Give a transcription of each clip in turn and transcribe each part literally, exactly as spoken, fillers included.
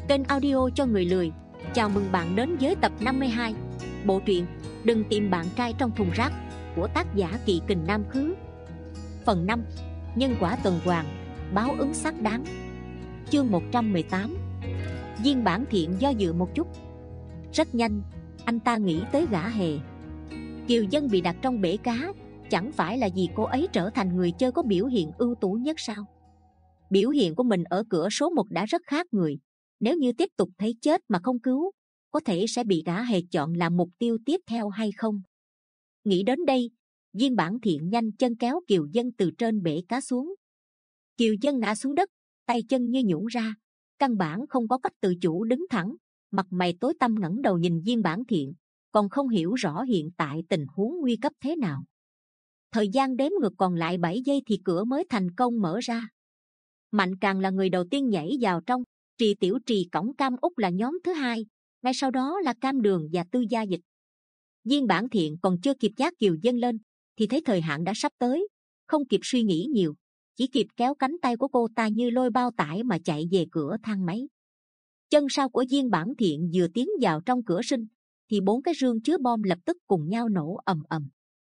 kênh audio cho người lười. Chào mừng bạn đến với tập năm mươi hai bộ truyện Đừng tìm bạn trai trong thùng rác của tác giả Kỵ Kình Nam Khứ. Phần năm. Nhân quả tuần hoàn, báo ứng xác đáng. Chương một trăm mười tám. Viên Bản Thiện do dự một chút. Rất nhanh, anh ta nghĩ tới gã Hề. Kiều Dân bị đặt trong bể cá, chẳng phải là vì cô ấy trở thành người chơi có biểu hiện ưu tú nhất sao? Biểu hiện của mình ở cửa số một đã rất khác người. Nếu như tiếp tục thấy chết mà không cứu, có thể sẽ bị gã Hề chọn làm mục tiêu tiếp theo hay không? Nghĩ đến đây, Viên Bản Thiện nhanh chân kéo Kiều Dân từ trên bể cá xuống. Kiều Dân ngã xuống đất, tay chân như nhũn ra, căn bản không có cách tự chủ đứng thẳng, mặt mày tối tăm ngẩng đầu nhìn Viên Bản Thiện, còn không hiểu rõ hiện tại tình huống nguy cấp thế nào. Thời gian đếm ngược còn lại bảy giây thì cửa mới thành công mở ra. Mạnh Càng là người đầu tiên nhảy vào trong, Trì Tiểu Trì cõng Cam Úc là nhóm thứ hai, ngay sau đó là Cam Đường và Tư Gia Dịch. Viên Bản Thiện còn chưa kịp dắt Kiều Dân lên thì thấy thời hạn đã sắp tới, không kịp suy nghĩ nhiều, chỉ kịp kéo cánh tay của cô ta như lôi bao tải mà chạy về cửa thang máy. Chân sau của Viên Bản Thiện vừa tiến vào trong cửa sinh thì bốn cái rương chứa bom lập tức cùng nhau nổ ầm ầm.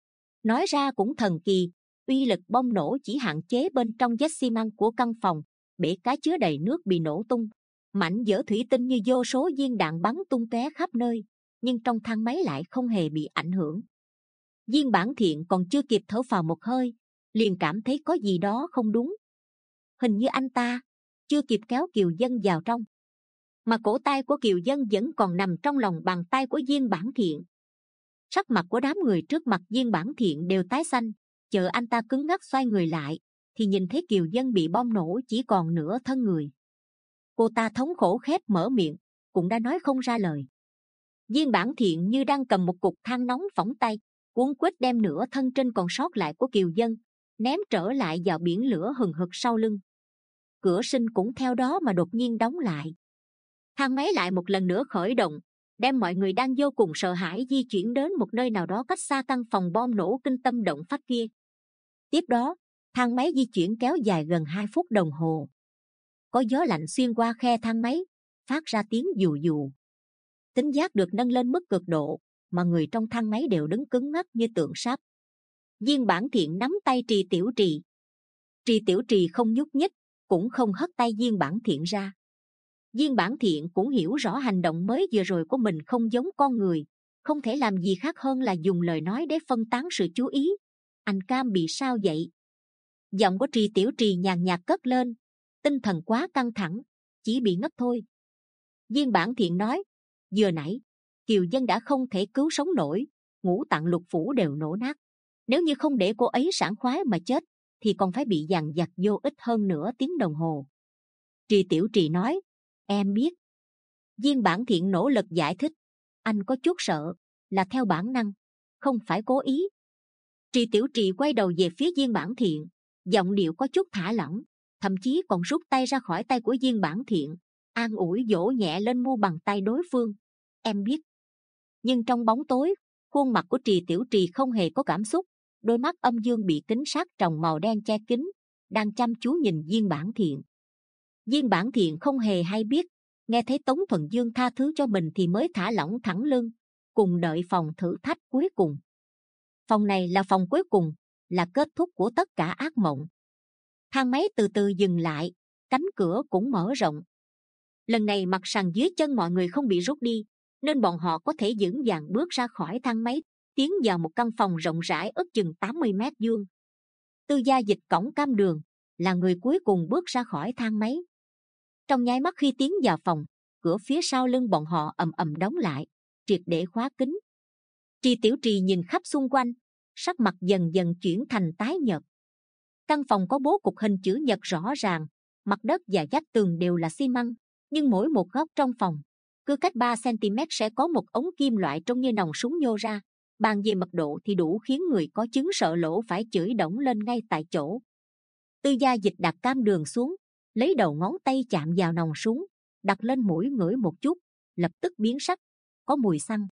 Nói ra cũng thần kỳ, uy lực bom nổ chỉ hạn chế bên trong vách xi măng của căn phòng, bể cá chứa đầy nước bị nổ tung, mảnh vỡ thủy tinh như vô số viên đạn bắn tung tóe khắp nơi, nhưng trong thang máy lại không hề bị ảnh hưởng. Viên Bản Thiện còn chưa kịp thở phào một hơi, liền cảm thấy có gì đó không đúng. Hình như anh ta chưa kịp kéo Kiều Dân vào trong, mà cổ tay của Kiều Dân vẫn còn nằm trong lòng bàn tay của Viên Bản Thiện. Sắc mặt của đám người trước mặt Viên Bản Thiện đều tái xanh, chờ anh ta cứng ngắc xoay người lại thì nhìn thấy Kiều Dân bị bom nổ chỉ còn nửa thân người. Cô ta thống khổ khép mở miệng, cũng đã nói không ra lời. Viên Bản Thiện như đang cầm một cục than nóng phỏng tay, cuốn quýt đem nửa thân trên còn sót lại của Kiều Dân ném trở lại vào biển lửa hừng hực sau lưng. Cửa sinh cũng theo đó mà đột nhiên đóng lại. Thang máy lại một lần nữa khởi động, đem mọi người đang vô cùng sợ hãi di chuyển đến một nơi nào đó cách xa căn phòng bom nổ kinh tâm động phách kia. Tiếp đó, thang máy di chuyển kéo dài gần hai phút đồng hồ. Có gió lạnh xuyên qua khe thang máy, phát ra tiếng dù dù. Tính giác được nâng lên mức cực độ, mà người trong thang máy đều đứng cứng ngắc như tượng sáp. Viên Bản Thiện nắm tay Trì Tiểu Trì. Trì Tiểu Trì không nhúc nhích, cũng không hất tay Viên Bản Thiện ra. Viên Bản Thiện cũng hiểu rõ hành động mới vừa rồi của mình không giống con người, không thể làm gì khác hơn là dùng lời nói để phân tán sự chú ý. Anh Cam bị sao vậy? Giọng của Trì Tiểu Trì nhàn nhạt cất lên, tinh thần quá căng thẳng, chỉ bị ngất thôi. Viên Bản Thiện nói, vừa nãy Kiều Dân đã không thể cứu sống nổi, ngũ tạng lục phủ đều nổ nát. Nếu như không để cô ấy sảng khoái mà chết thì còn phải bị dằn vặt vô ích hơn nửa tiếng đồng hồ. Trì Tiểu Trì nói, em biết. Viên Bản Thiện nỗ lực giải thích, anh có chút sợ, là theo bản năng, không phải cố ý. Trì Tiểu Trì quay đầu về phía Viên Bản Thiện, giọng điệu có chút thả lỏng, thậm chí còn rút tay ra khỏi tay của Viên Bản Thiện, an ủi dỗ nhẹ lên mu bàn tay đối phương. Em biết. Nhưng trong bóng tối, khuôn mặt của Trì Tiểu Trì không hề có cảm xúc, đôi mắt âm dương bị kính sát tròng màu đen che kín, đang chăm chú nhìn Viên Bản Thiện. Viên Bản Thiện không hề hay biết, nghe thấy Tống Thuần Dương tha thứ cho mình thì mới thả lỏng thẳng lưng, cùng đợi phòng thử thách cuối cùng. Phòng này là phòng cuối cùng, là kết thúc của tất cả ác mộng. Thang máy từ từ dừng lại, cánh cửa cũng mở rộng. Lần này mặt sàn dưới chân mọi người không bị rút đi, nên bọn họ có thể vững vàng bước ra khỏi thang máy, tiến vào một căn phòng rộng rãi ước chừng tám mươi mét vuông. Tư Gia Dịch cõng Cam Đường là người cuối cùng bước ra khỏi thang máy. Trong nháy mắt khi tiến vào phòng, cửa phía sau lưng bọn họ ầm ầm đóng lại, triệt để khóa kín. Trì Tiểu Trì nhìn khắp xung quanh, sắc mặt dần dần chuyển thành tái nhợt. Căn phòng có bố cục hình chữ nhật rõ ràng, mặt đất và vách tường đều là xi măng, nhưng mỗi một góc trong phòng cứ cách ba xăng-ti-mét sẽ có một ống kim loại trông như nòng súng nhô ra. Bàn về mật độ thì đủ khiến người có chứng sợ lỗ phải chửi đổng lên ngay tại chỗ. Tư Gia Dịch đặt Cam Đường xuống, lấy đầu ngón tay chạm vào nòng súng, đặt lên mũi ngửi một chút, lập tức biến sắc, có mùi xăng.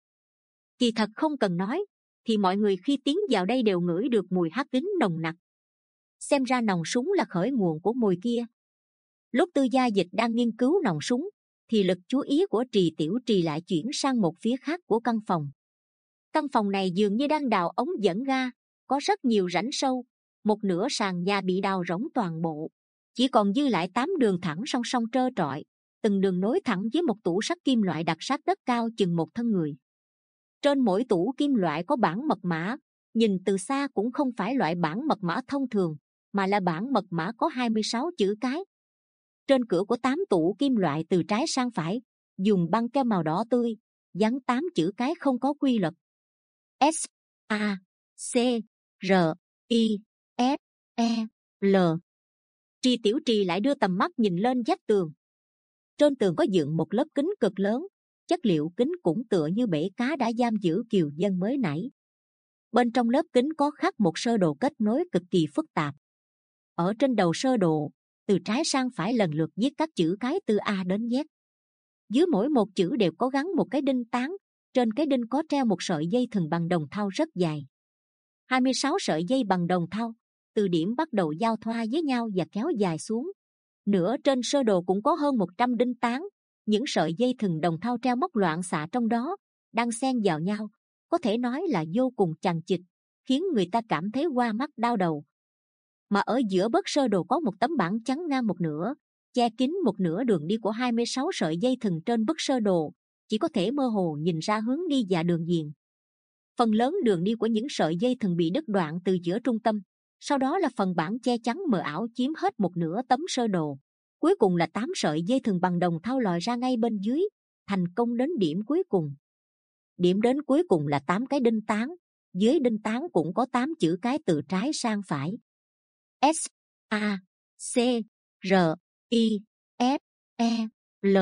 Kỳ thật không cần nói, thì mọi người khi tiến vào đây đều ngửi được mùi hắc kính nồng nặc. Xem ra nòng súng là khởi nguồn của mùi kia. Lúc Tư Gia Dịch đang nghiên cứu nòng súng thì lực chú ý của Trì Tiểu Trì lại chuyển sang một phía khác của căn phòng. Căn phòng này dường như đang đào ống dẫn ga, có rất nhiều rãnh sâu, một nửa sàn nhà bị đào rỗng toàn bộ, chỉ còn dư lại tám đường thẳng song song trơ trọi, từng đường nối thẳng với một tủ sắt kim loại đặt sát đất cao chừng một thân người. Trên mỗi tủ kim loại có bảng mật mã, nhìn từ xa cũng không phải loại bảng mật mã thông thường, mà là bảng mật mã có hai mươi sáu chữ cái. Trên cửa của tám tủ kim loại từ trái sang phải, dùng băng keo màu đỏ tươi, dán tám chữ cái không có quy luật. S, A, C, R, I, F, E, L. Trì Tiểu Trì lại đưa tầm mắt nhìn lên vách tường. Trên tường có dựng một lớp kính cực lớn, chất liệu kính cũng tựa như bể cá đã giam giữ kiều dân mới nãy. Bên trong lớp kính có khắc một sơ đồ kết nối cực kỳ phức tạp. Ở trên đầu sơ đồ, từ trái sang phải lần lượt viết các chữ cái từ A đến Z. Dưới mỗi một chữ đều có gắn một cái đinh tán, trên cái đinh có treo một sợi dây thừng bằng đồng thau rất dài. hai mươi sáu sợi dây bằng đồng thau, từ điểm bắt đầu giao thoa với nhau và kéo dài xuống. Nửa trên sơ đồ cũng có hơn một trăm đinh tán, những sợi dây thừng đồng thau treo móc loạn xạ trong đó, đang xen vào nhau, có thể nói là vô cùng chằng chịt, khiến người ta cảm thấy hoa mắt đau đầu. Mà ở giữa bức sơ đồ có một tấm bảng trắng ngang một nửa, che kín một nửa đường đi của hai mươi sáu sợi dây thừng trên bức sơ đồ, chỉ có thể mơ hồ nhìn ra hướng đi và đường viền. Phần lớn đường đi của những sợi dây thừng bị đứt đoạn từ giữa trung tâm, sau đó là phần bảng che chắn mờ ảo chiếm hết một nửa tấm sơ đồ. Cuối cùng là tám sợi dây thừng bằng đồng thau lòi ra ngay bên dưới, thành công đến điểm cuối cùng. Điểm đến cuối cùng là tám cái đinh tán, dưới đinh tán cũng có tám chữ cái từ trái sang phải. S, A, C, R, I, F, E, L.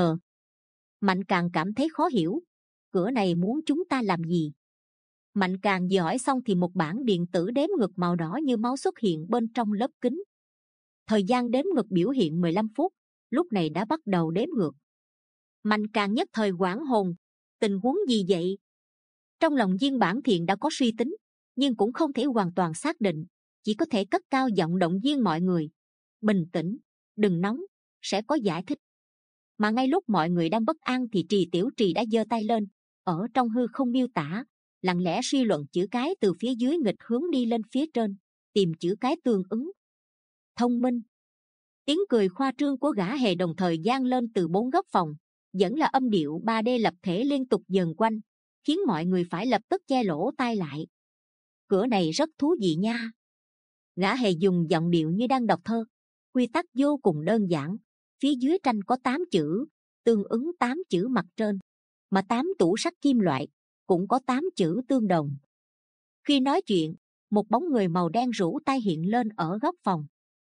Mạnh Càng cảm thấy khó hiểu, cửa này muốn chúng ta làm gì? Mạnh Càng vừa hỏi xong thì một bảng điện tử đếm ngược màu đỏ như máu xuất hiện bên trong lớp kính. Thời gian đếm ngược biểu hiện mười lăm phút, lúc này đã bắt đầu đếm ngược. Mạnh Càng nhất thời hoảng hồn, tình huống gì vậy? Trong lòng viên bản thiện đã có suy tính, nhưng cũng không thể hoàn toàn xác định, chỉ có thể cất cao giọng động viên mọi người. Bình tĩnh, đừng nóng, sẽ có giải thích. Mà ngay lúc mọi người đang bất an thì Trì Tiểu Trì đã giơ tay lên, ở trong hư không miêu tả, lặng lẽ suy luận chữ cái từ phía dưới nghịch hướng đi lên phía trên, tìm chữ cái tương ứng. Thông minh. Tiếng cười khoa trương của gã hề đồng thời vang lên từ bốn góc phòng, vẫn là âm điệu ba D lập thể liên tục dần quanh, khiến mọi người phải lập tức che lỗ tai lại. Cửa này rất thú vị nha. Gã hề dùng giọng điệu như đang đọc thơ. Quy tắc vô cùng đơn giản. Phía dưới tranh có tám chữ, tương ứng tám chữ mặt trên, mà tám tủ sắt kim loại cũng có tám chữ tương đồng. Khi nói chuyện, một bóng người màu đen rũ tay hiện lên ở góc phòng.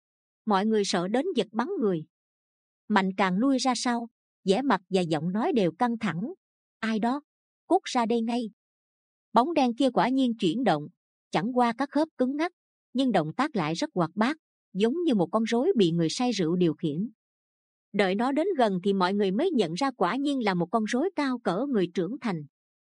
Mọi người sợ đến giật bắn người. Mạnh Càng lui ra sau, vẻ mặt và giọng nói đều căng thẳng. Ai đó, cút ra đây ngay. Bóng đen kia quả nhiên chuyển động, chẳng qua các khớp cứng ngắc, nhưng động tác lại rất hoạt bát, giống như một con rối bị người say rượu điều khiển. Đợi nó đến gần thì mọi người mới nhận ra quả nhiên là một con rối cao cỡ người trưởng thành.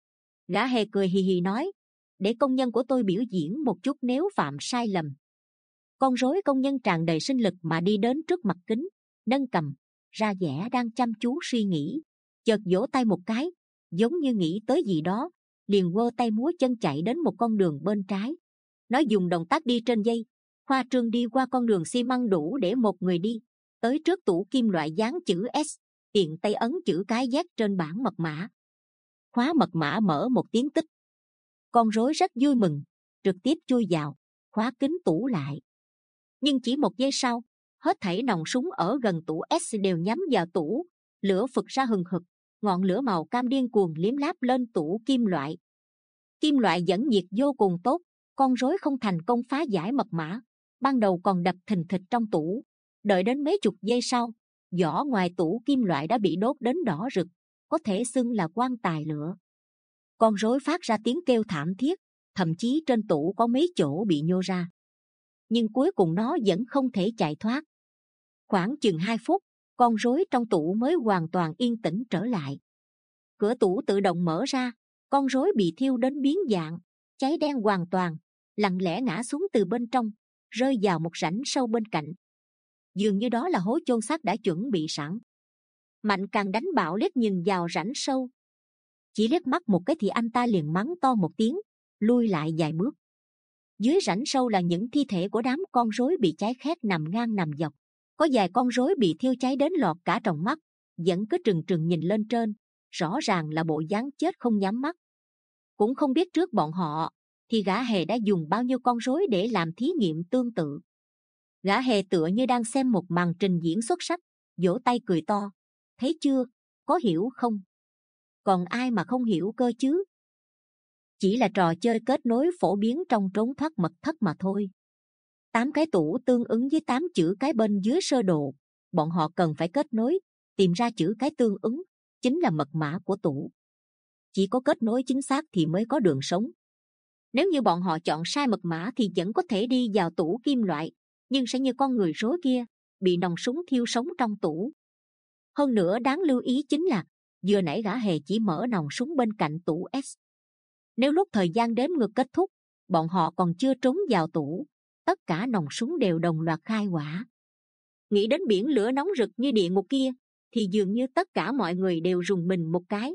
Gã hề cười hì hì nói, để công nhân của tôi biểu diễn một chút nếu phạm sai lầm. Con rối công nhân tràn đầy sinh lực mà đi đến trước mặt kính, nâng cằm, ra vẻ đang chăm chú suy nghĩ, chợt vỗ tay một cái, giống như nghĩ tới gì đó, liền quơ tay múa chân chạy đến một con đường bên trái. Nó dùng động tác đi trên dây, khoa trương đi qua con đường xi măng đủ để một người đi, tới trước tủ kim loại dán chữ S, tiện tay ấn chữ cái Z trên bảng mật mã. Khóa mật mã mở một tiếng tích. Con rối rất vui mừng, trực tiếp chui vào, khóa kính tủ lại. Nhưng chỉ một giây sau, hết thảy nòng súng ở gần tủ S đều nhắm vào tủ, lửa phực ra hừng hực, ngọn lửa màu cam điên cuồng liếm láp lên tủ kim loại. Kim loại dẫn nhiệt vô cùng tốt, con rối không thành công phá giải mật mã, ban đầu còn đập thình thịch trong tủ, đợi đến mấy chục giây sau, vỏ ngoài tủ kim loại đã bị đốt đến đỏ rực, có thể xưng là quan tài lửa. Con rối phát ra tiếng kêu thảm thiết, thậm chí trên tủ có mấy chỗ bị nhô ra, nhưng cuối cùng nó vẫn không thể chạy thoát. Khoảng chừng hai phút, con rối trong tủ mới hoàn toàn yên tĩnh trở lại. Cửa tủ tự động mở ra, con rối bị thiêu đến biến dạng, cháy đen hoàn toàn, lặng lẽ ngã xuống từ bên trong, rơi vào một rãnh sâu bên cạnh. Dường như đó là hố chôn xác đã chuẩn bị sẵn. Mạnh Càng đánh bạo liếc nhìn vào rãnh sâu. Chỉ liếc mắt một cái thì anh ta liền mắng to một tiếng, lui lại vài bước. Dưới rãnh sâu là những thi thể của đám con rối bị cháy khét nằm ngang nằm dọc. Có vài con rối bị thiêu cháy đến lọt cả tròng mắt, vẫn cứ trừng trừng nhìn lên trên, rõ ràng là bộ dáng chết không nhắm mắt. Cũng không biết trước bọn họ thì gã hề đã dùng bao nhiêu con rối để làm thí nghiệm tương tự. Gã hề tựa như đang xem một màn trình diễn xuất sắc, vỗ tay cười to. Thấy chưa, có hiểu không? Còn ai mà không hiểu cơ chứ? Chỉ là trò chơi kết nối phổ biến trong trốn thoát mật thất mà thôi. Tám cái tủ tương ứng với tám chữ cái bên dưới sơ đồ. Bọn họ cần phải kết nối, tìm ra chữ cái tương ứng, chính là mật mã của tủ. Chỉ có kết nối chính xác thì mới có đường sống. Nếu như bọn họ chọn sai mật mã thì vẫn có thể đi vào tủ kim loại, nhưng sẽ như con người rối kia, bị nòng súng thiêu sống trong tủ. Hơn nữa đáng lưu ý chính là vừa nãy gã hề chỉ mở nòng súng bên cạnh tủ S. Nếu lúc thời gian đếm ngược kết thúc, bọn họ còn chưa trốn vào tủ, tất cả nòng súng đều đồng loạt khai hỏa. Nghĩ đến biển lửa nóng rực như địa ngục kia, thì dường như tất cả mọi người đều rùng mình một cái.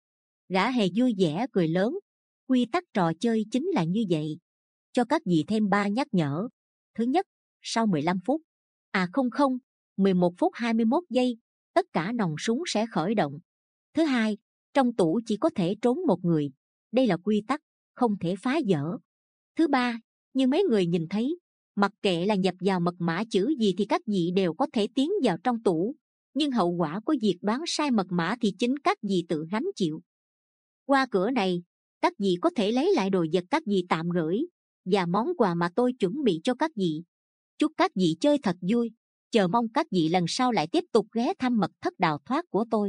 Gã hề vui vẻ cười lớn. Quy tắc trò chơi chính là như vậy. Cho các vị thêm ba nhắc nhở. Thứ nhất, sau mười lăm phút, à không không, mười một phút hai mươi mốt giây, tất cả nòng súng sẽ khởi động. Thứ hai, trong tủ chỉ có thể trốn một người. Đây là quy tắc, không thể phá vỡ. Thứ ba, như mấy người nhìn thấy, mặc kệ là nhập vào mật mã chữ gì thì các vị đều có thể tiến vào trong tủ. Nhưng hậu quả của việc đoán sai mật mã thì chính các vị tự gánh chịu. Qua cửa này, các vị có thể lấy lại đồ vật các vị tạm gửi và món quà mà tôi chuẩn bị cho các vị. Chúc các vị chơi thật vui, chờ mong các vị lần sau lại tiếp tục ghé thăm mật thất đào thoát của tôi.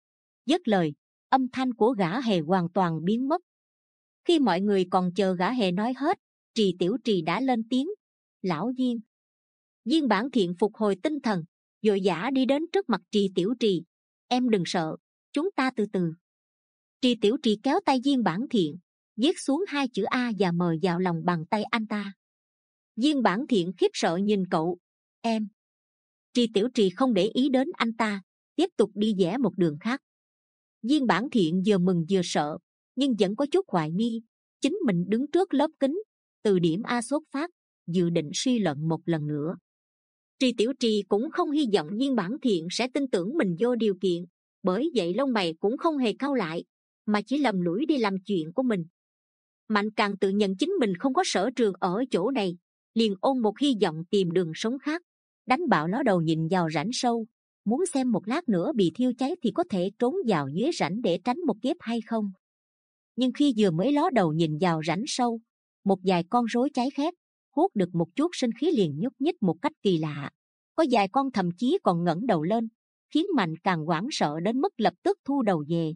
Dứt lời, âm thanh của gã hề hoàn toàn biến mất. Khi mọi người còn chờ gã hề nói hết, Trì Tiểu Trì đã lên tiếng. Lão Viên. Viên Bản Thiện phục hồi tinh thần, vội vã đi đến trước mặt Trì Tiểu Trì. Em đừng sợ, chúng ta từ từ. Trì Tiểu Trì kéo tay Viên Bản Thiện, viết xuống hai chữ A và M vào lòng bàn tay anh ta. Viên Bản Thiện khiếp sợ nhìn cậu. Em. Trì Tiểu Trì không để ý đến anh ta, tiếp tục đi vẽ một đường khác. Viên Bản Thiện vừa mừng vừa sợ, nhưng vẫn có chút hoài nghi. Chính mình đứng trước lớp kính, từ điểm A xuất phát, dự định suy luận một lần nữa. Trì Tiểu Trì cũng không hy vọng Viên Bản Thiện sẽ tin tưởng mình vô điều kiện, bởi vậy lông mày cũng không hề cau lại, mà chỉ lầm lũi đi làm chuyện của mình. Mạnh Càng tự nhận chính mình không có sở trường ở chỗ này, liền ôm một hy vọng tìm đường sống khác, đánh bạo ló đầu nhìn vào rãnh sâu, muốn xem một lát nữa bị thiêu cháy thì có thể trốn vào dưới rãnh để tránh một kiếp hay không. Nhưng khi vừa mới ló đầu nhìn vào rãnh sâu, một vài con rối cháy khét hút được một chút sinh khí liền nhúc nhích một cách kỳ lạ. Có vài con thậm chí còn ngẩng đầu lên, khiến Mạnh Càng hoảng sợ đến mức lập tức thu đầu về.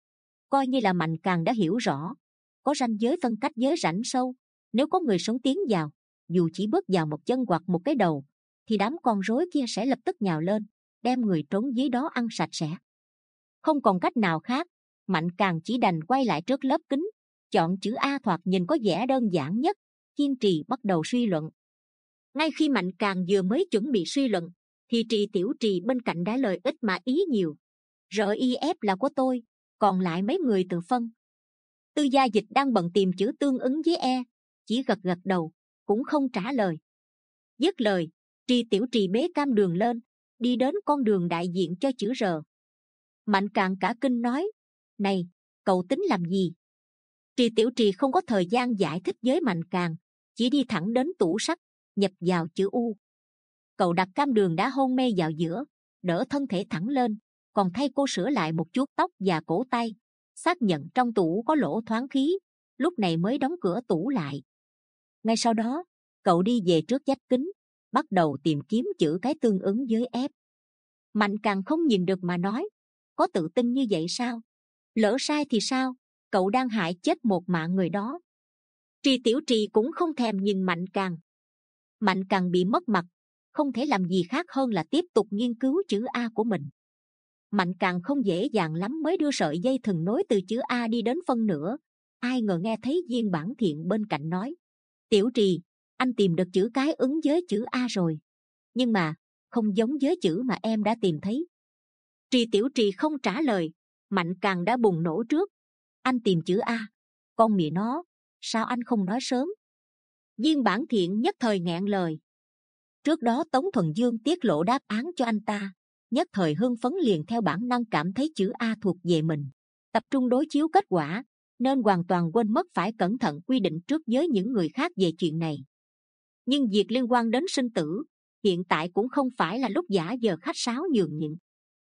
Coi như là Mạnh Càng đã hiểu rõ, có ranh giới phân cách với rãnh sâu. Nếu có người sống tiến vào, dù chỉ bước vào một chân hoặc một cái đầu, thì đám con rối kia sẽ lập tức nhào lên, đem người trốn dưới đó ăn sạch sẽ. Không còn cách nào khác, Mạnh Càng chỉ đành quay lại trước lớp kính, chọn chữ A thoạt nhìn có vẻ đơn giản nhất, kiên trì bắt đầu suy luận. Ngay khi Mạnh Càng vừa mới chuẩn bị suy luận, thì Trì Tiểu Trì bên cạnh đã lời ít mà ý nhiều. rờ i ép là của tôi, còn lại mấy người tự phân. Tư Gia Dịch đang bận tìm chữ tương ứng với E, chỉ gật gật đầu, cũng không trả lời. Dứt lời, Trì Tiểu Trì bế cam đường lên, đi đến con đường đại diện cho chữ R. Mạnh Càng cả kinh nói, này, cậu tính làm gì? Trì Tiểu Trì không có thời gian giải thích với Mạnh Càng, chỉ đi thẳng đến tủ sắt, nhập vào chữ U. Cậu đặt cam đường đã hôn mê vào giữa, đỡ thân thể thẳng lên, còn thay cô sửa lại một chút tóc và cổ tay, xác nhận trong tủ có lỗ thoáng khí, lúc này mới đóng cửa tủ lại. Ngay sau đó, cậu đi về trước vách kính, bắt đầu tìm kiếm chữ cái tương ứng với F. Mạnh Càng không nhìn được mà nói, có tự tin như vậy sao? Lỡ sai thì sao? Cậu đang hại chết một mạng người đó. Trì Tiểu Trì cũng không thèm nhìn Mạnh Càng. Mạnh Càng bị mất mặt, không thể làm gì khác hơn là tiếp tục nghiên cứu chữ A của mình. Mạnh Càng không dễ dàng lắm mới đưa sợi dây thừng nối từ chữ A đi đến phân nửa. Ai ngờ nghe thấy Viên Bản Thiện bên cạnh nói, Tiểu Trì, anh tìm được chữ cái ứng với chữ A rồi, nhưng mà không giống với chữ mà em đã tìm thấy. Trì Tiểu Trì không trả lời, Mạnh Càng đã bùng nổ trước. Anh tìm chữ A, con mẹ nó, sao anh không nói sớm? Viên Bản Thiện nhất thời nghẹn lời. Trước đó Tống Thuần Dương tiết lộ đáp án cho anh ta, nhất thời hưng phấn liền theo bản năng cảm thấy chữ A thuộc về mình, tập trung đối chiếu kết quả, nên hoàn toàn quên mất phải cẩn thận quy định trước với những người khác về chuyện này. Nhưng việc liên quan đến sinh tử, hiện tại cũng không phải là lúc giả giờ khách sáo nhường nhịn.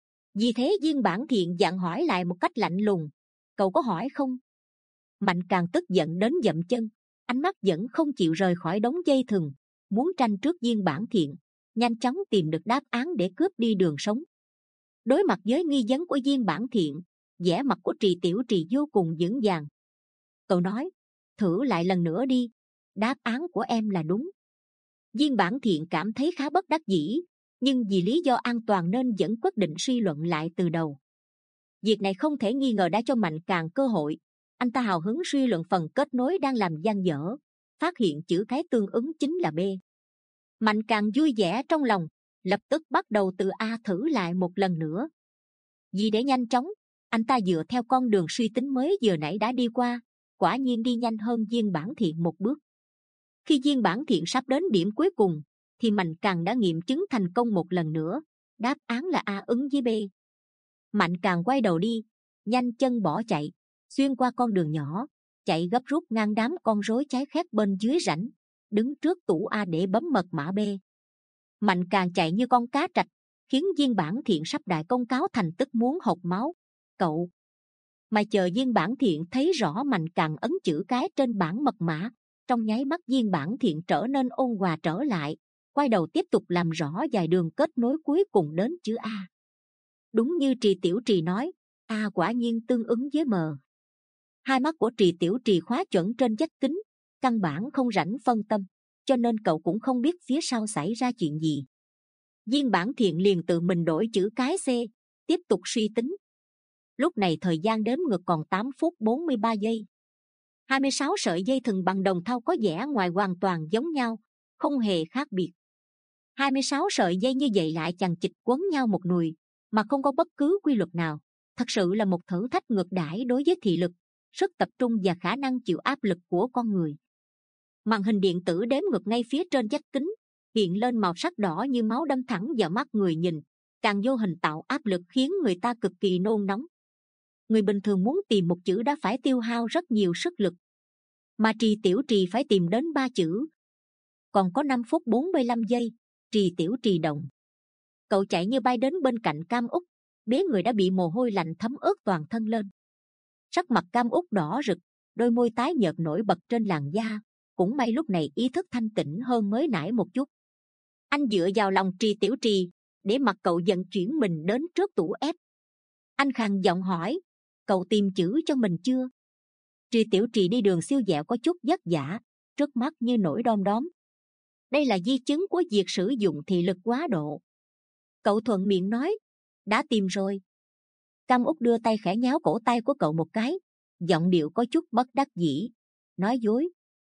Vì thế Viên Bản Thiện dặn hỏi lại một cách lạnh lùng, cậu có hỏi không? Mạnh Càng tức giận đến dậm chân, ánh mắt vẫn không chịu rời khỏi đống dây thừng, muốn tranh trước Viên Bản Thiện, nhanh chóng tìm được đáp án để cướp đi đường sống. Đối mặt với nghi vấn của Viên Bản Thiện, vẻ mặt của Trì Tiểu Trì vô cùng vững vàng. Cậu nói, thử lại lần nữa đi, đáp án của em là đúng. Viên Bản Thiện cảm thấy khá bất đắc dĩ, nhưng vì lý do an toàn nên vẫn quyết định suy luận lại từ đầu. Việc này không thể nghi ngờ đã cho Mạnh Càng cơ hội. Anh ta hào hứng suy luận phần kết nối đang làm dang dở, phát hiện chữ cái tương ứng chính là B. Mạnh Càng vui vẻ trong lòng, lập tức bắt đầu từ A thử lại một lần nữa. Vì để nhanh chóng, anh ta dựa theo con đường suy tính mới vừa nãy đã đi qua, quả nhiên đi nhanh hơn Viên Bản Thiện một bước. Khi Viên Bản Thiện sắp đến điểm cuối cùng, thì Mạnh Càng đã nghiệm chứng thành công một lần nữa, đáp án là A ứng với B. Mạnh Càng quay đầu đi, nhanh chân bỏ chạy, xuyên qua con đường nhỏ, chạy gấp rút ngang đám con rối cháy khét bên dưới rãnh, đứng trước tủ A để bấm mật mã B. Mạnh Càng chạy như con cá trạch, khiến Viên Bản Thiện sắp đại công cáo thành tức muốn hộc máu. Cậu! Mà chờ Viên Bản Thiện thấy rõ Mạnh Càng ấn chữ cái trên bảng mật mã, trong nháy mắt Viên Bản Thiện trở nên ôn hòa trở lại, quay đầu tiếp tục làm rõ vài đường kết nối cuối cùng đến chữ A. Đúng như Trì Tiểu Trì nói, A quả nhiên tương ứng với M. Hai mắt của Trì Tiểu Trì khóa chuẩn trên vách kính, căn bản không rảnh phân tâm, cho nên cậu cũng không biết phía sau xảy ra chuyện gì. Viên Bản Thiện liền tự mình đổi chữ cái C, tiếp tục suy tính. Lúc này thời gian đếm ngược còn tám phút bốn mươi ba giây. hai mươi sáu sợi dây thừng bằng đồng thau có vẻ ngoài hoàn toàn giống nhau, không hề khác biệt. hai mươi sáu sợi dây như vậy lại chằng chịt quấn nhau một nùi, mà không có bất cứ quy luật nào, thật sự là một thử thách ngược đãi đối với thị lực, sức tập trung và khả năng chịu áp lực của con người. Màn hình điện tử đếm ngược ngay phía trên vách kính hiện lên màu sắc đỏ như máu đâm thẳng vào mắt người nhìn, càng vô hình tạo áp lực khiến người ta cực kỳ nôn nóng. Người bình thường muốn tìm một chữ đã phải tiêu hao rất nhiều sức lực, mà Trì Tiểu Trì phải tìm đến ba chữ. Còn có năm phút bốn mươi lăm giây, Trì Tiểu Trì động. Cậu chạy như bay đến bên cạnh Cam Úc, bé người đã bị mồ hôi lạnh thấm ướt toàn thân lên. Sắc mặt Cam Úc đỏ rực, đôi môi tái nhợt nổi bật trên làn da. Cũng may lúc này ý thức thanh tĩnh hơn mới nãy một chút. Anh dựa vào lòng Trì Tiểu Trì để mặc cậu vận chuyển mình đến trước tủ ép. Anh khàn giọng hỏi, cậu tìm chữ cho mình chưa? Trì Tiểu Trì đi đường siêu vẹo có chút vất vả, trước mắt như nổi đom đóm. Đây là di chứng của việc sử dụng thị lực quá độ. Cậu thuận miệng nói, đã tìm rồi. Cam Úc đưa tay khẽ nháo cổ tay của cậu một cái, giọng điệu có chút bất đắc dĩ, nói dối.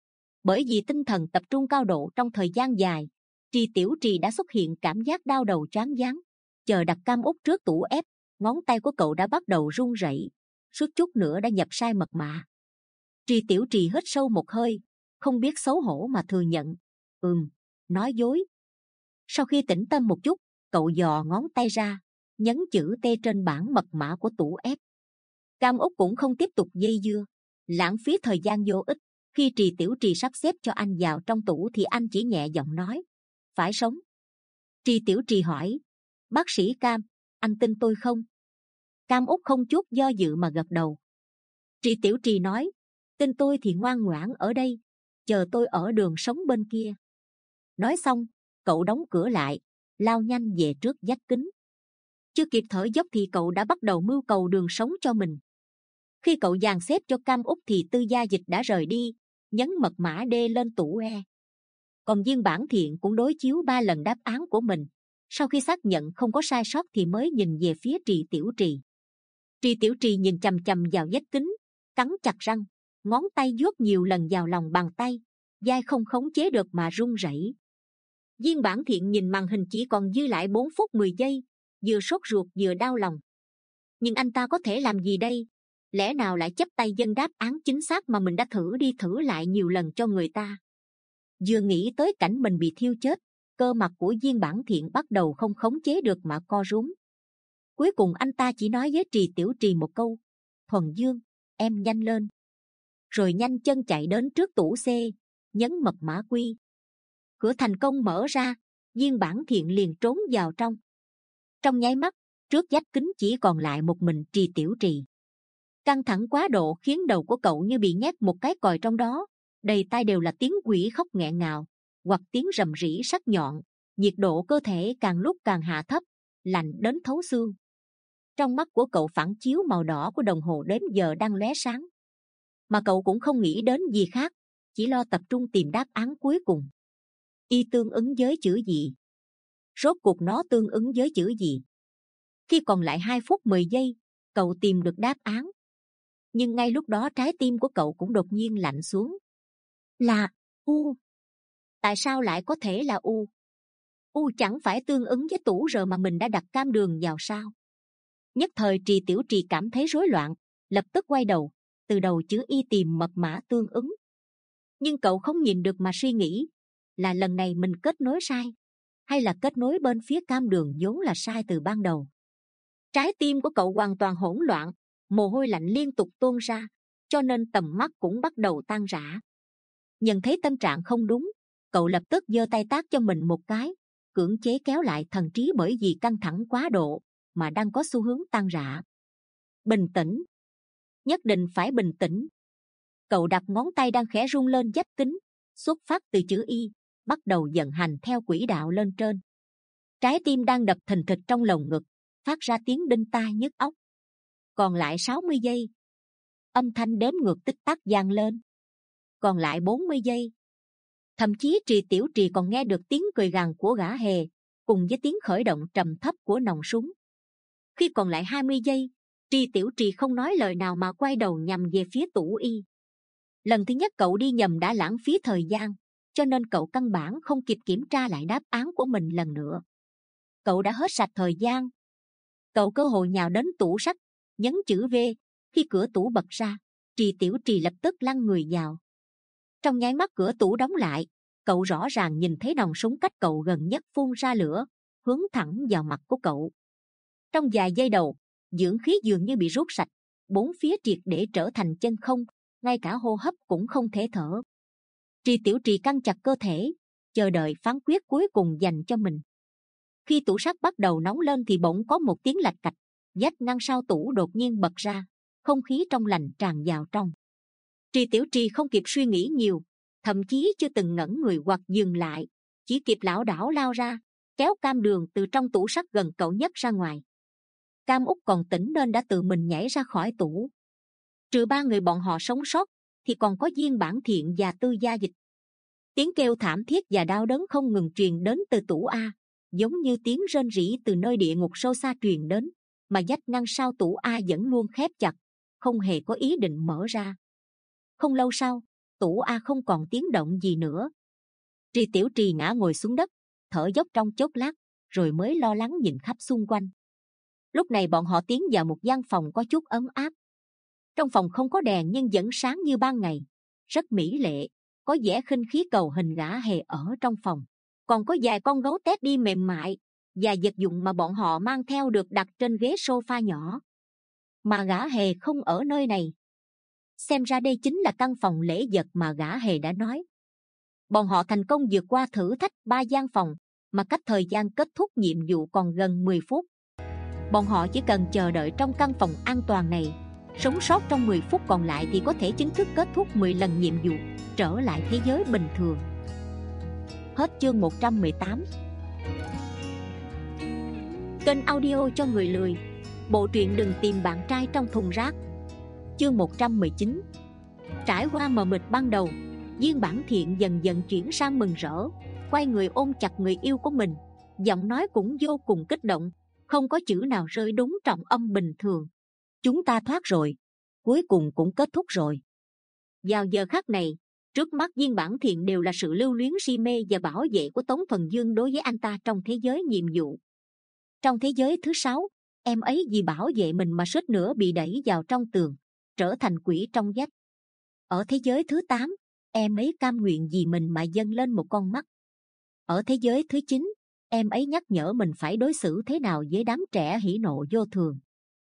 Bởi vì tinh thần tập trung cao độ trong thời gian dài, Trì Tiểu Trì đã xuất hiện cảm giác đau đầu choáng váng. Chờ đặt Cam Úc trước tủ ép, ngón tay của cậu đã bắt đầu run rẩy, suýt chút nữa đã nhập sai mật mã. Trì Tiểu Trì hít sâu một hơi, không biết xấu hổ mà thừa nhận, ừm, nói dối. Sau khi tĩnh tâm một chút, cậu dò ngón tay ra, nhấn chữ T trên bảng mật mã của tủ ép. Cam Úc cũng không tiếp tục dây dưa, lãng phí thời gian vô ích. Khi Trì Tiểu Trì sắp xếp cho anh vào trong tủ thì anh chỉ nhẹ giọng nói, phải sống. Trì Tiểu Trì hỏi, bác sĩ Cam, anh tin tôi không? Cam Úc không chút do dự mà gật đầu. Trì Tiểu Trì nói, tin tôi thì ngoan ngoãn ở đây, chờ tôi ở đường sống bên kia. Nói xong, cậu đóng cửa lại, lao nhanh về trước vách kính. Chưa kịp thở dốc thì cậu đã bắt đầu mưu cầu đường sống cho mình. Khi cậu dàn xếp cho Cam Úc thì Tư Gia Dịch đã rời đi, nhấn mật mã D lên tủ E. Còn Viên Bản Thiện cũng đối chiếu ba lần đáp án của mình. Sau khi xác nhận không có sai sót thì mới nhìn về phía Trì Tiểu Trì. Trì Tiểu Trì nhìn chằm chằm vào vách kính, cắn chặt răng, ngón tay vuốt nhiều lần vào lòng bàn tay, vai không khống chế được mà run rẩy. Viên Bản Thiện nhìn màn hình chỉ còn dư lại bốn phút mười giây, vừa sốt ruột vừa đau lòng. Nhưng anh ta có thể làm gì đây? Lẽ nào lại chấp tay dâng đáp án chính xác mà mình đã thử đi thử lại nhiều lần cho người ta? Vừa nghĩ tới cảnh mình bị thiêu chết, cơ mặt của Viên Bản Thiện bắt đầu không khống chế được mà co rúm. Cuối cùng anh ta chỉ nói với Trì Tiểu Trì một câu: Thuần Dương, em nhanh lên. Rồi nhanh chân chạy đến trước tủ C, nhấn mật mã quy. Cửa thành công mở ra, Viên Bản Thiện liền trốn vào trong. Trong nháy mắt, trước vách kính chỉ còn lại một mình Trì Tiểu Trì. Căng thẳng quá độ khiến đầu của cậu như bị nhét một cái còi trong đó, đầy tai đều là tiếng quỷ khóc nghẹn ngào hoặc tiếng rầm rỉ sắc nhọn. Nhiệt độ cơ thể càng lúc càng hạ thấp, lạnh đến thấu xương. Trong mắt của cậu phản chiếu màu đỏ của đồng hồ đếm giờ đang lóe sáng, mà cậu cũng không nghĩ đến gì khác, chỉ lo tập trung tìm đáp án cuối cùng. Y tương ứng với chữ gì? Rốt cuộc nó tương ứng với chữ gì? Khi còn lại hai phút mười giây, cậu tìm được đáp án. Nhưng ngay lúc đó trái tim của cậu cũng đột nhiên lạnh xuống. Là U. Tại sao lại có thể là U? U chẳng phải tương ứng với tủ R mà mình đã đặt cam đường vào sao? Nhất thời Trì Tiểu Trì cảm thấy rối loạn, lập tức quay đầu, từ đầu chữ Y tìm mật mã tương ứng. Nhưng cậu không nhìn được mà suy nghĩ, là lần này mình kết nối sai, hay là kết nối bên phía cam đường vốn là sai từ ban đầu. Trái tim của cậu hoàn toàn hỗn loạn, mồ hôi lạnh liên tục tuôn ra, cho nên tầm mắt cũng bắt đầu tan rã. Nhận thấy tâm trạng không đúng, cậu lập tức giơ tay tát cho mình một cái, cưỡng chế kéo lại thần trí bởi vì căng thẳng quá độ mà đang có xu hướng tan rã. Bình tĩnh, nhất định phải bình tĩnh. Cậu đặt ngón tay đang khẽ rung lên vách kính, xuất phát từ chữ Y, bắt đầu vận hành theo quỹ đạo lên trên. Trái tim đang đập thình thịch trong lồng ngực, phát ra tiếng đinh tai nhức óc. Còn lại sáu mươi giây. Âm thanh đếm ngược tích tắc vang lên. Còn lại bốn mươi giây. Thậm chí Trì Tiểu Trì còn nghe được tiếng cười gằn của gã hề, cùng với tiếng khởi động trầm thấp của nòng súng. Khi còn lại hai mươi giây, Trì Tiểu Trì không nói lời nào mà quay đầu nhằm về phía tủ Y. Lần thứ nhất cậu đi nhầm đã lãng phí thời gian, cho nên cậu căn bản không kịp kiểm tra lại đáp án của mình lần nữa. Cậu đã hết sạch thời gian. Cậu cơ hội nhào đến tủ sắt, nhấn chữ V. Khi cửa tủ bật ra, Trì Tiểu Trì lập tức lăn người vào. Trong nháy mắt cửa tủ đóng lại, cậu rõ ràng nhìn thấy nòng súng cách cậu gần nhất phun ra lửa, hướng thẳng vào mặt của cậu. Trong vài giây đầu, dưỡng khí dường như bị rút sạch, bốn phía triệt để trở thành chân không, ngay cả hô hấp cũng không thể thở. Trì Tiểu Trì căng chặt cơ thể, chờ đợi phán quyết cuối cùng dành cho mình. Khi tủ sắt bắt đầu nóng lên thì bỗng có một tiếng lạch cạch, vách ngăn sau tủ đột nhiên bật ra, không khí trong lành tràn vào trong. Trì Tiểu Trì không kịp suy nghĩ nhiều, thậm chí chưa từng ngẩng người hoặc dừng lại, chỉ kịp lảo đảo lao ra, kéo cam đường từ trong tủ sắt gần cậu nhất ra ngoài. Cam Út còn tỉnh nên đã tự mình nhảy ra khỏi tủ. Trừ ba người bọn họ sống sót, thì còn có Viên Bản Thiện và Tư Gia Dịch. Tiếng kêu thảm thiết và đau đớn không ngừng truyền đến từ tủ A, giống như tiếng rên rỉ từ nơi địa ngục sâu xa truyền đến, mà vách ngăn sau tủ A vẫn luôn khép chặt, không hề có ý định mở ra. Không lâu sau, tủ A không còn tiếng động gì nữa. Trì Tiểu Trì ngã ngồi xuống đất, thở dốc trong chốc lát, rồi mới lo lắng nhìn khắp xung quanh. Lúc này bọn họ tiến vào một gian phòng có chút ấm áp. Trong phòng không có đèn nhưng vẫn sáng như ban ngày, rất mỹ lệ, có vẻ khinh khí cầu hình gã hề ở trong phòng. Còn có vài con gấu tét đi mềm mại và vật dụng mà bọn họ mang theo được đặt trên ghế sofa nhỏ. Mà gã hề không ở nơi này. Xem ra đây chính là căn phòng lễ vật mà gã hề đã nói. Bọn họ thành công vượt qua thử thách ba gian phòng, mà cách thời gian kết thúc nhiệm vụ còn gần mười phút. Bọn họ chỉ cần chờ đợi trong căn phòng an toàn này, sống sót trong mười phút còn lại thì có thể chính thức kết thúc mười lần nhiệm vụ, trở lại thế giới bình thường. Hết chương một trăm mười tám. Kênh audio cho người lười. Bộ truyện Đừng Tìm Bạn Trai Trong Thùng Rác. Chương một trăm mười chín. Trải qua mờ mịt ban đầu, Viên Bản Thiện dần dần chuyển sang mừng rỡ, quay người ôm chặt người yêu của mình, giọng nói cũng vô cùng kích động, không có chữ nào rơi đúng trọng âm bình thường. Chúng ta thoát rồi, cuối cùng cũng kết thúc rồi. Vào giờ khắc này, trước mắt Viên Bản Thiện đều là sự lưu luyến si mê và bảo vệ của Tống Thuần Dương đối với anh ta trong thế giới nhiệm vụ. Trong thế giới thứ sáu, em ấy vì bảo vệ mình mà suýt nữa bị đẩy vào trong tường, trở thành quỷ trong vách. Ở thế giới thứ tám, em ấy cam nguyện vì mình mà dâng lên một con mắt. Ở thế giới thứ chín, em ấy nhắc nhở mình phải đối xử thế nào với đám trẻ hỉ nộ vô thường.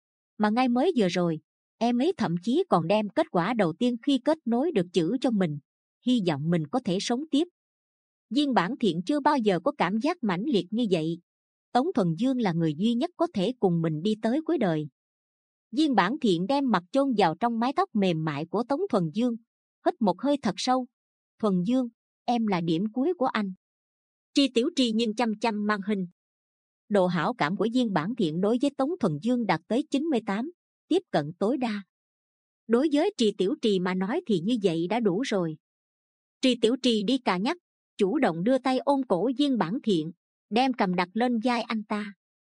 Mà ngay mới vừa rồi, em ấy thậm chí còn đem kết quả đầu tiên khi kết nối được chữ cho mình, hy vọng mình có thể sống tiếp. Viên Bản Thiện chưa bao giờ có cảm giác mãnh liệt như vậy. Tống Thuần Dương là người duy nhất có thể cùng mình đi tới cuối đời. Viên Bản Thiện đem mặt chôn vào trong mái tóc mềm mại của Tống Thuần Dương, hít một hơi thật sâu. Thuần Dương, em là điểm cuối của anh. Tri Tiểu Tri nhìn chăm chăm màn hình. Độ hảo cảm của Viên Bản Thiện đối với Tống Thuần Dương đạt tới chín mươi tám, tiếp cận tối đa. Đối với Tri Tiểu Trì mà nói thì như vậy đã đủ rồi. Tri Tiểu Trì đi cà nhắc, chủ động đưa tay ôm cổ Viên Bản Thiện, đem cầm đặt lên vai anh ta.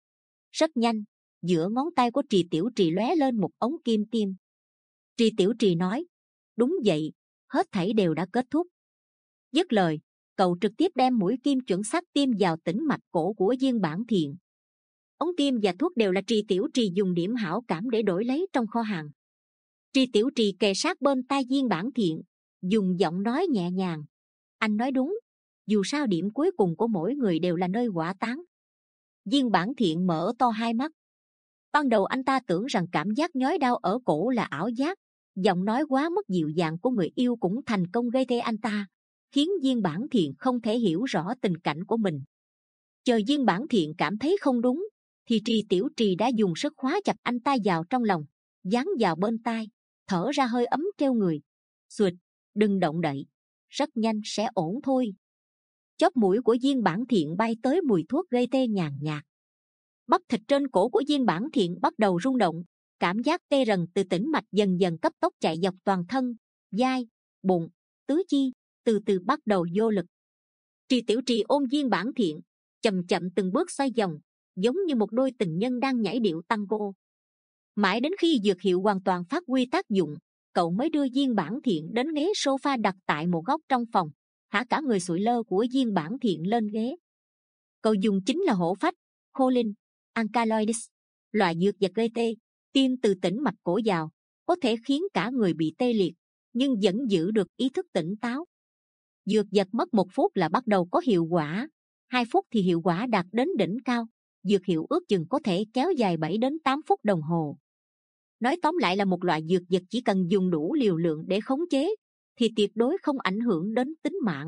Rất nhanh, giữa ngón tay của Tri Tiểu Trì lóe lên một ống kim tiêm. Tri Tiểu Trì nói, đúng vậy, hết thảy đều đã kết thúc. Dứt lời, cậu trực tiếp đem mũi kim chuẩn xác tiêm vào tĩnh mạch cổ của Viên Bản Thiện. Ống tiêm và thuốc đều là Tri Tiểu Trì dùng điểm hảo cảm để đổi lấy trong kho hàng. Tri Tiểu Trì kề sát bên tai Viên Bản Thiện, dùng giọng nói nhẹ nhàng, anh nói đúng, dù sao điểm cuối cùng của mỗi người đều là nơi hỏa táng. Viên Bản Thiện mở to hai mắt. Ban đầu anh ta tưởng rằng cảm giác nhói đau ở cổ là ảo giác, giọng nói quá mức dịu dàng của người yêu cũng thành công gây tê anh ta, khiến Viên Bản Thiện không thể hiểu rõ tình cảnh của mình. Chờ Viên Bản Thiện cảm thấy không đúng, thì Tri Tiểu Trì đã dùng sức khóa chặt anh ta vào trong lòng, dán vào bên tai, thở ra hơi ấm treo người. Xuệt, đừng động đậy, rất nhanh sẽ ổn thôi. Chóp mũi của Viên Bản Thiện bay tới mùi thuốc gây tê nhàn nhạt. Bắp thịt trên cổ của Viên Bản Thiện bắt đầu rung động, cảm giác tê rần từ tĩnh mạch dần dần cấp tốc chạy dọc toàn thân, vai, bụng, tứ chi, từ từ bắt đầu vô lực. Tri Tiểu Trì ôm Viên Bản Thiện, chậm chậm từng bước xoay vòng, giống như một đôi tình nhân đang nhảy điệu tango. Mãi đến khi dược hiệu hoàn toàn phát huy tác dụng, cậu mới đưa Viên Bản Thiện đến ghế sofa đặt tại một góc trong phòng, thả cả người sụi lơ của Viên Bản Thiện lên ghế. Cậu dùng chính là hổ phách, choline, alkaloids, loại dược vật gây tê, tiêm từ tĩnh mạch cổ vào, có thể khiến cả người bị tê liệt, nhưng vẫn giữ được ý thức tỉnh táo. Dược vật mất một phút là bắt đầu có hiệu quả, hai phút thì hiệu quả đạt đến đỉnh cao, dược hiệu ước chừng có thể kéo dài bảy đến tám phút đồng hồ. Nói tóm lại là một loại dược vật chỉ cần dùng đủ liều lượng để khống chế, thì tuyệt đối không ảnh hưởng đến tính mạng.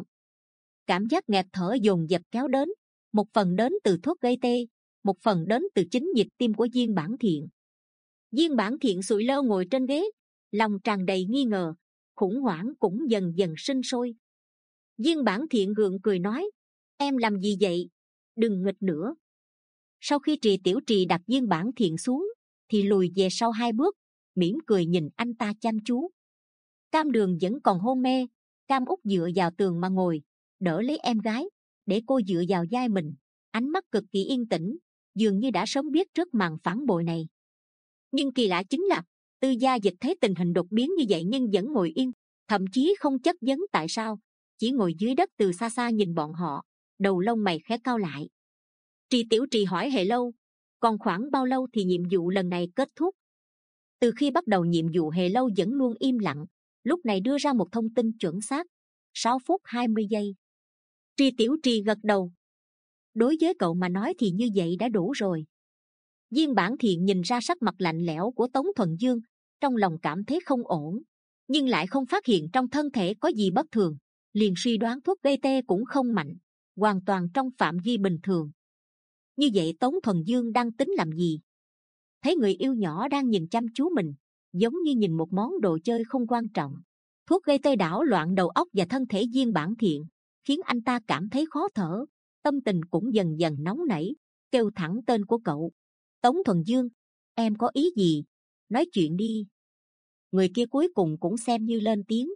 Cảm giác nghẹt thở dồn dập kéo đến, một phần đến từ thuốc gây tê, một phần đến từ chính nhịp tim của Viên Bản Thiện. Viên Bản Thiện sụi lơ ngồi trên ghế, lòng tràn đầy nghi ngờ, khủng hoảng cũng dần dần sinh sôi. Viên Bản Thiện gượng cười nói, em làm gì vậy, đừng nghịch nữa. Sau khi Tri Tiểu Trì đặt Viên Bản Thiện xuống, thì lùi về sau hai bước, mỉm cười nhìn anh ta chăm chú. Cam Đường vẫn còn hôn mê, Cam Út dựa vào tường mà ngồi, đỡ lấy em gái, để cô dựa vào vai mình, ánh mắt cực kỳ yên tĩnh, dường như đã sớm biết trước màn phản bội này. Nhưng kỳ lạ chính là Tư Gia Dịch thấy tình hình đột biến như vậy nhưng vẫn ngồi yên, thậm chí không chất vấn tại sao, chỉ ngồi dưới đất từ xa xa nhìn bọn họ, đầu lông mày khẽ cau lại. Tri Tiểu Trì hỏi Hề Lâu, còn khoảng bao lâu thì nhiệm vụ lần này kết thúc? Từ khi bắt đầu nhiệm vụ Hề Lâu vẫn luôn im lặng, lúc này đưa ra một thông tin chuẩn xác, sáu phút hai mươi giây. Tri Tiểu Trì gật đầu. Đối với cậu mà nói thì như vậy đã đủ rồi. Viên Bản Thiện nhìn ra sắc mặt lạnh lẽo của Tống Thuần Dương, trong lòng cảm thấy không ổn, nhưng lại không phát hiện trong thân thể có gì bất thường, liền suy đoán thuốc gây tê cũng không mạnh, hoàn toàn trong phạm vi bình thường. Như vậy Tống Thuần Dương đang tính làm gì? Thấy người yêu nhỏ đang nhìn chăm chú mình, giống như nhìn một món đồ chơi không quan trọng. Thuốc gây tê đảo loạn đầu óc và thân thể Viên Bản Thiện, khiến anh ta cảm thấy khó thở, tâm tình cũng dần dần nóng nảy, kêu thẳng tên của cậu. Tống Thuần Dương, em có ý gì? Nói chuyện đi. Người kia cuối cùng cũng xem như lên tiếng,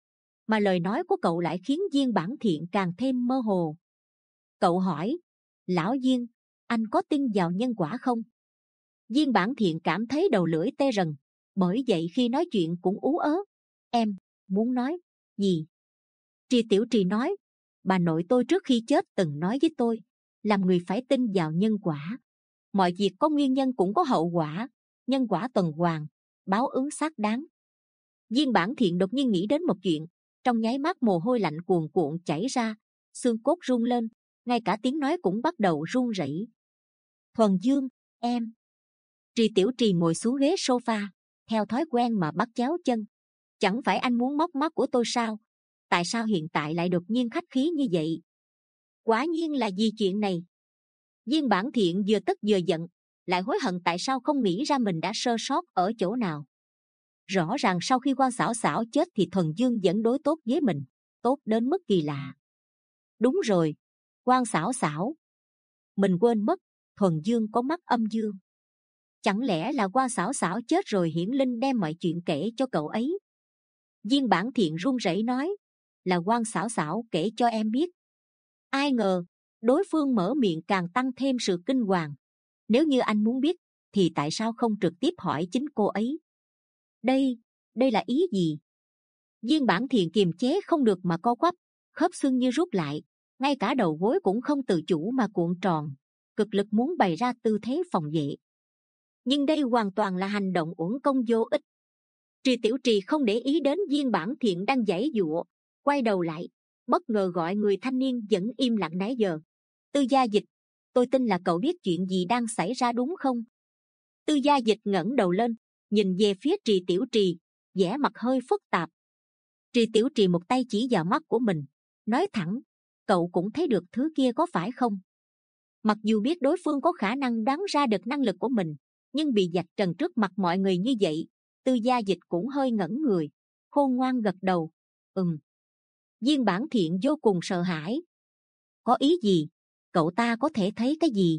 mà lời nói của cậu lại khiến Viên Bản Thiện càng thêm mơ hồ. Cậu hỏi, lão Viên, anh có tin vào nhân quả không? Viên Bản Thiện cảm thấy đầu lưỡi tê rần, bởi vậy khi nói chuyện cũng ú ớ. Em muốn nói gì? Tri Tiểu Trì nói, bà nội tôi trước khi chết từng nói với tôi, làm người phải tin vào nhân quả. Mọi việc có nguyên nhân cũng có hậu quả, nhân quả tuần hoàn, báo ứng xác đáng. Viên Bản Thiện đột nhiên nghĩ đến một chuyện, trong nháy mắt mồ hôi lạnh cuồn cuộn chảy ra, xương cốt run lên, ngay cả tiếng nói cũng bắt đầu run rẩy. Thuần Dương, em. Trì Tiểu Trì ngồi xuống ghế sofa, theo thói quen mà bắt chéo chân. Chẳng phải anh muốn móc mắt của tôi sao? Tại sao hiện tại lại đột nhiên khách khí như vậy? Quả nhiên là vì chuyện này. Viên Bản Thiện vừa tức vừa giận, lại hối hận tại sao không nghĩ ra mình đã sơ sót ở chỗ nào. Rõ ràng sau khi Quan Xảo Xảo chết thì Thuần Dương vẫn đối tốt với mình, tốt đến mức kỳ lạ. Đúng rồi, Quan Xảo Xảo. Mình quên mất, Thuần Dương có mắt âm dương. Chẳng lẽ là Quan Xảo Xảo chết rồi hiển linh đem mọi chuyện kể cho cậu ấy? Viên Bản Thiện run rẩy nói, là Quan Xảo Xảo kể cho em biết. Ai ngờ, đối phương mở miệng càng tăng thêm sự kinh hoàng. Nếu như anh muốn biết, thì tại sao không trực tiếp hỏi chính cô ấy? Đây, đây là ý gì? Viên Bản Thiện kiềm chế không được mà co quắp, khớp xương như rút lại, ngay cả đầu gối cũng không tự chủ mà cuộn tròn, cực lực muốn bày ra tư thế phòng vệ. Nhưng đây hoàn toàn là hành động uổng công vô ích. Trì Tiểu Trì không để ý đến Viên Bản Thiện đang giãy giụa, quay đầu lại, bất ngờ gọi người thanh niên vẫn im lặng nãy giờ. Tư Gia Dịch, tôi tin là cậu biết chuyện gì đang xảy ra đúng không? Tư Gia Dịch ngẩng đầu lên, nhìn về phía Trì Tiểu Trì, vẻ mặt hơi phức tạp. Trì Tiểu Trì một tay chỉ vào mắt của mình, nói thẳng, cậu cũng thấy được thứ kia có phải không? Mặc dù biết đối phương có khả năng đoán ra được năng lực của mình, nhưng bị vạch trần trước mặt mọi người như vậy, Tư Gia Dịch cũng hơi ngẩn người, khôn ngoan gật đầu. Ừm. Viên Bản Thiện vô cùng sợ hãi. Có ý gì? Cậu ta có thể thấy cái gì?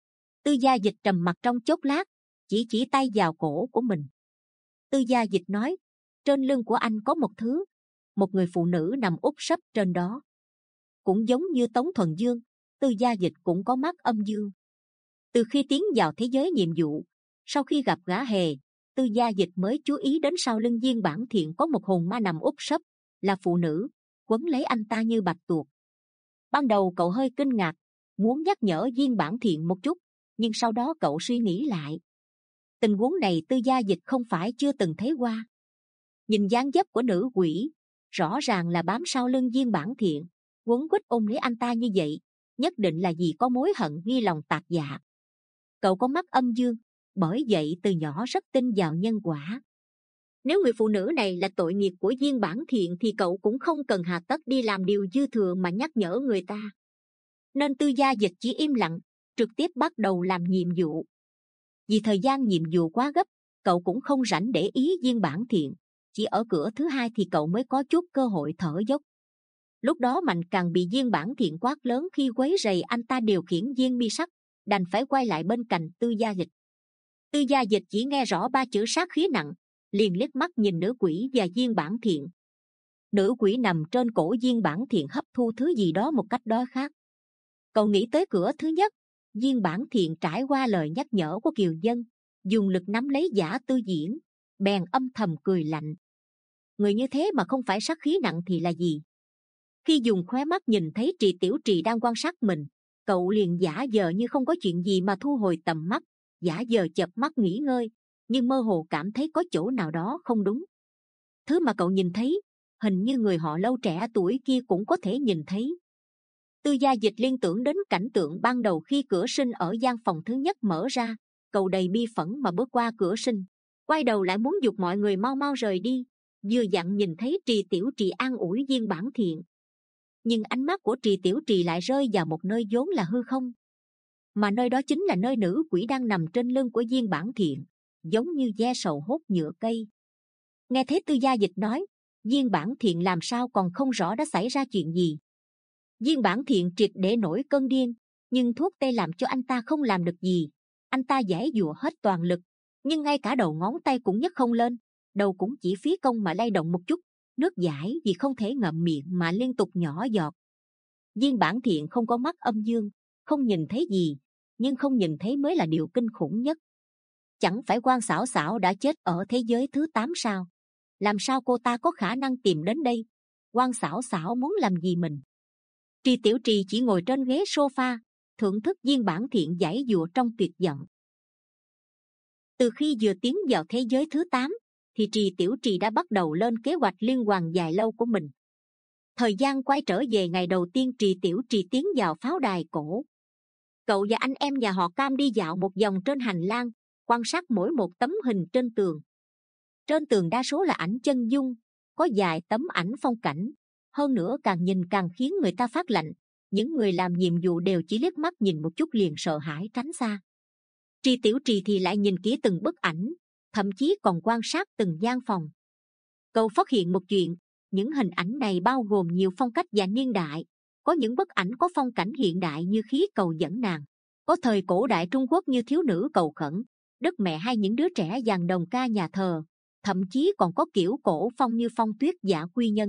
Tư Gia Dịch trầm mặc trong chốc lát, chỉ chỉ tay vào cổ của mình. Tư Gia Dịch nói, trên lưng của anh có một thứ, một người phụ nữ nằm úp sấp trên đó. Cũng giống như Tống Thuần Dương, Tư Gia Dịch cũng có mắt âm dương. Từ khi tiến vào thế giới nhiệm vụ, sau khi gặp gã hề, Tư Gia Dịch mới chú ý đến sau lưng Viên Bản Thiện có một hồn ma nằm úp sấp, là phụ nữ, quấn lấy anh ta như bạch tuộc. Ban đầu cậu hơi kinh ngạc, muốn nhắc nhở Viên Bản Thiện một chút, nhưng sau đó cậu suy nghĩ lại. Tình huống này Tư Gia Dịch không phải chưa từng thấy qua. Nhìn dáng dấp của nữ quỷ, rõ ràng là bám sau lưng Viên Bản Thiện, quấn quýt ôm lấy anh ta như vậy, nhất định là vì có mối hận ghi lòng tạc dạ. Cậu có mắt âm dương, bởi vậy từ nhỏ rất tin vào nhân quả. Nếu người phụ nữ này là tội nghiệp của Viên Bản Thiện thì cậu cũng không cần hà tất đi làm điều dư thừa mà nhắc nhở người ta. Nên Tư Gia Dịch chỉ im lặng, trực tiếp bắt đầu làm nhiệm vụ. Vì thời gian nhiệm vụ quá gấp, cậu cũng không rảnh để ý Viên Bản Thiện. Chỉ ở cửa thứ hai thì cậu mới có chút cơ hội thở dốc. Lúc đó Mạnh Càng bị Viên Bản Thiện quát lớn khi quấy rầy anh ta điều khiển viên mi sắc, đành phải quay lại bên cạnh Tư Gia Dịch. Tư Gia Dịch chỉ nghe rõ ba chữ sát khí nặng, liền liếc mắt nhìn nữ quỷ và Viên Bản Thiện. Nữ quỷ nằm trên cổ Viên Bản Thiện hấp thu thứ gì đó một cách đói khát. Cậu nghĩ tới cửa thứ nhất, Viên Bản Thiện trải qua lời nhắc nhở của Kiều Dân, dùng lực nắm lấy Giả Tư Diễn, bèn âm thầm cười lạnh. Người như thế mà không phải sát khí nặng thì là gì? Khi dùng khóe mắt nhìn thấy Trì Tiểu Trì đang quan sát mình, cậu liền giả vờ như không có chuyện gì mà thu hồi tầm mắt, giả vờ chợp mắt nghỉ ngơi, nhưng mơ hồ cảm thấy có chỗ nào đó không đúng. Thứ mà cậu nhìn thấy, hình như người họ Lâu trẻ tuổi kia cũng có thể nhìn thấy. Tư Gia Dịch liên tưởng đến cảnh tượng ban đầu khi cửa sinh ở gian phòng thứ nhất mở ra, cậu đầy bi phẫn mà bước qua cửa sinh, quay đầu lại muốn giục mọi người mau mau rời đi, vừa dặn nhìn thấy Trì Tiểu Trì an ủi Viên Bản Thiện. Nhưng ánh mắt của Trì Tiểu Trì lại rơi vào một nơi vốn là hư không, mà nơi đó chính là nơi nữ quỷ đang nằm trên lưng của Viên Bản Thiện, giống như ve sầu hút nhựa cây. Nghe thấy Tư Gia Dịch nói, Viên Bản Thiện làm sao còn không rõ đã xảy ra chuyện gì. Viên Bản Thiện triệt để nổi cơn điên, nhưng thuốc tê làm cho anh ta không làm được gì. Anh ta giãy giụa hết toàn lực, nhưng ngay cả đầu ngón tay cũng nhấc không lên, đầu cũng chỉ phí công mà lay động một chút, nước dãi vì không thể ngậm miệng mà liên tục nhỏ giọt. Viên Bản Thiện không có mắt âm dương, không nhìn thấy gì, nhưng không nhìn thấy mới là điều kinh khủng nhất. Chẳng phải Quan Xảo Xảo đã chết ở thế giới thứ tám sao? Làm sao cô ta có khả năng tìm đến đây? Quan Xảo Xảo muốn làm gì mình? Trì Tiểu Trì chỉ ngồi trên ghế sofa, thưởng thức viên bản thiện giải dụa trong tuyệt vọng. Từ khi vừa tiến vào thế giới thứ tám, thì Trì Tiểu Trì đã bắt đầu lên kế hoạch liên hoàn dài lâu của mình. Thời gian quay trở về ngày đầu tiên Trì Tiểu Trì tiến vào pháo đài cổ. Cậu và anh em nhà họ Cam đi dạo một vòng trên hành lang, quan sát mỗi một tấm hình trên tường. Trên tường đa số là ảnh chân dung, có vài tấm ảnh phong cảnh. Hơn nữa càng nhìn càng khiến người ta phát lạnh. Những người làm nhiệm vụ đều chỉ liếc mắt nhìn một chút liền sợ hãi tránh xa. Trì Tiểu Trì thì lại nhìn kỹ từng bức ảnh, thậm chí còn quan sát từng gian phòng. Cậu phát hiện một chuyện, những hình ảnh này bao gồm nhiều phong cách và niên đại. Có những bức ảnh có phong cảnh hiện đại như khí cầu dẫn nàng, có thời cổ đại Trung Quốc như thiếu nữ cầu khẩn, Đức Mẹ hay những đứa trẻ dàn đồng ca nhà thờ, thậm chí còn có kiểu cổ phong như phong tuyết dạ quy nhân.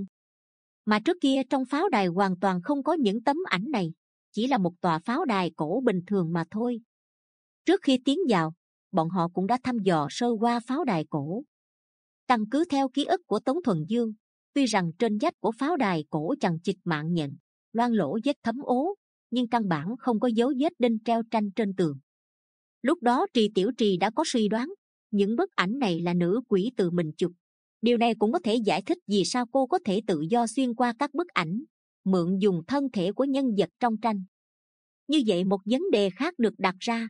Mà trước kia trong pháo đài hoàn toàn không có những tấm ảnh này, chỉ là một tòa pháo đài cổ bình thường mà thôi. Trước khi tiến vào, bọn họ cũng đã thăm dò sơ qua pháo đài cổ. Căn cứ theo ký ức của Tống Thuần Dương, tuy rằng trên vách của pháo đài cổ chằng chịt mạng nhện, loang lỗ vết thấm ố, nhưng căn bản không có dấu vết đinh treo tranh trên tường. Lúc đó Trì Tiểu Trì đã có suy đoán, những bức ảnh này là nữ quỷ tự mình chụp. Điều này cũng có thể giải thích vì sao cô có thể tự do xuyên qua các bức ảnh, mượn dùng thân thể của nhân vật trong tranh. Như vậy một vấn đề khác được đặt ra.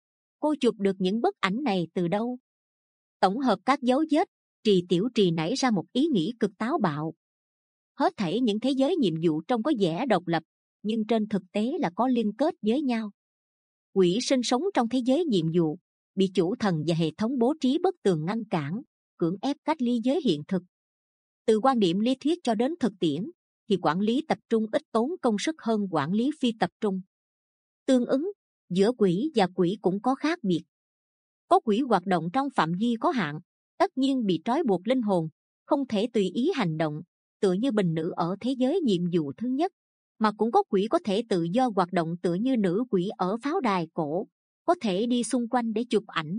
Cô chụp được những bức ảnh này từ đâu? Tổng hợp các dấu vết, Trì Tiểu Trì nảy ra một ý nghĩ cực táo bạo. Hết thảy những thế giới nhiệm vụ trông có vẻ độc lập, nhưng trên thực tế là có liên kết với nhau. Quỷ sinh sống trong thế giới nhiệm vụ, bị chủ thần và hệ thống bố trí bức tường ngăn cản, cưỡng ép cách ly với hiện thực. Từ quan điểm lý thuyết cho đến thực tiễn, thì quản lý tập trung ít tốn công sức hơn quản lý phi tập trung. Tương ứng, giữa quỷ và quỷ cũng có khác biệt. Có quỷ hoạt động trong phạm vi có hạn, tất nhiên bị trói buộc linh hồn, không thể tùy ý hành động, tựa như bình nữ ở thế giới nhiệm vụ thứ nhất. Mà cũng có quỷ có thể tự do hoạt động tựa như nữ quỷ ở pháo đài cổ, có thể đi xung quanh để chụp ảnh.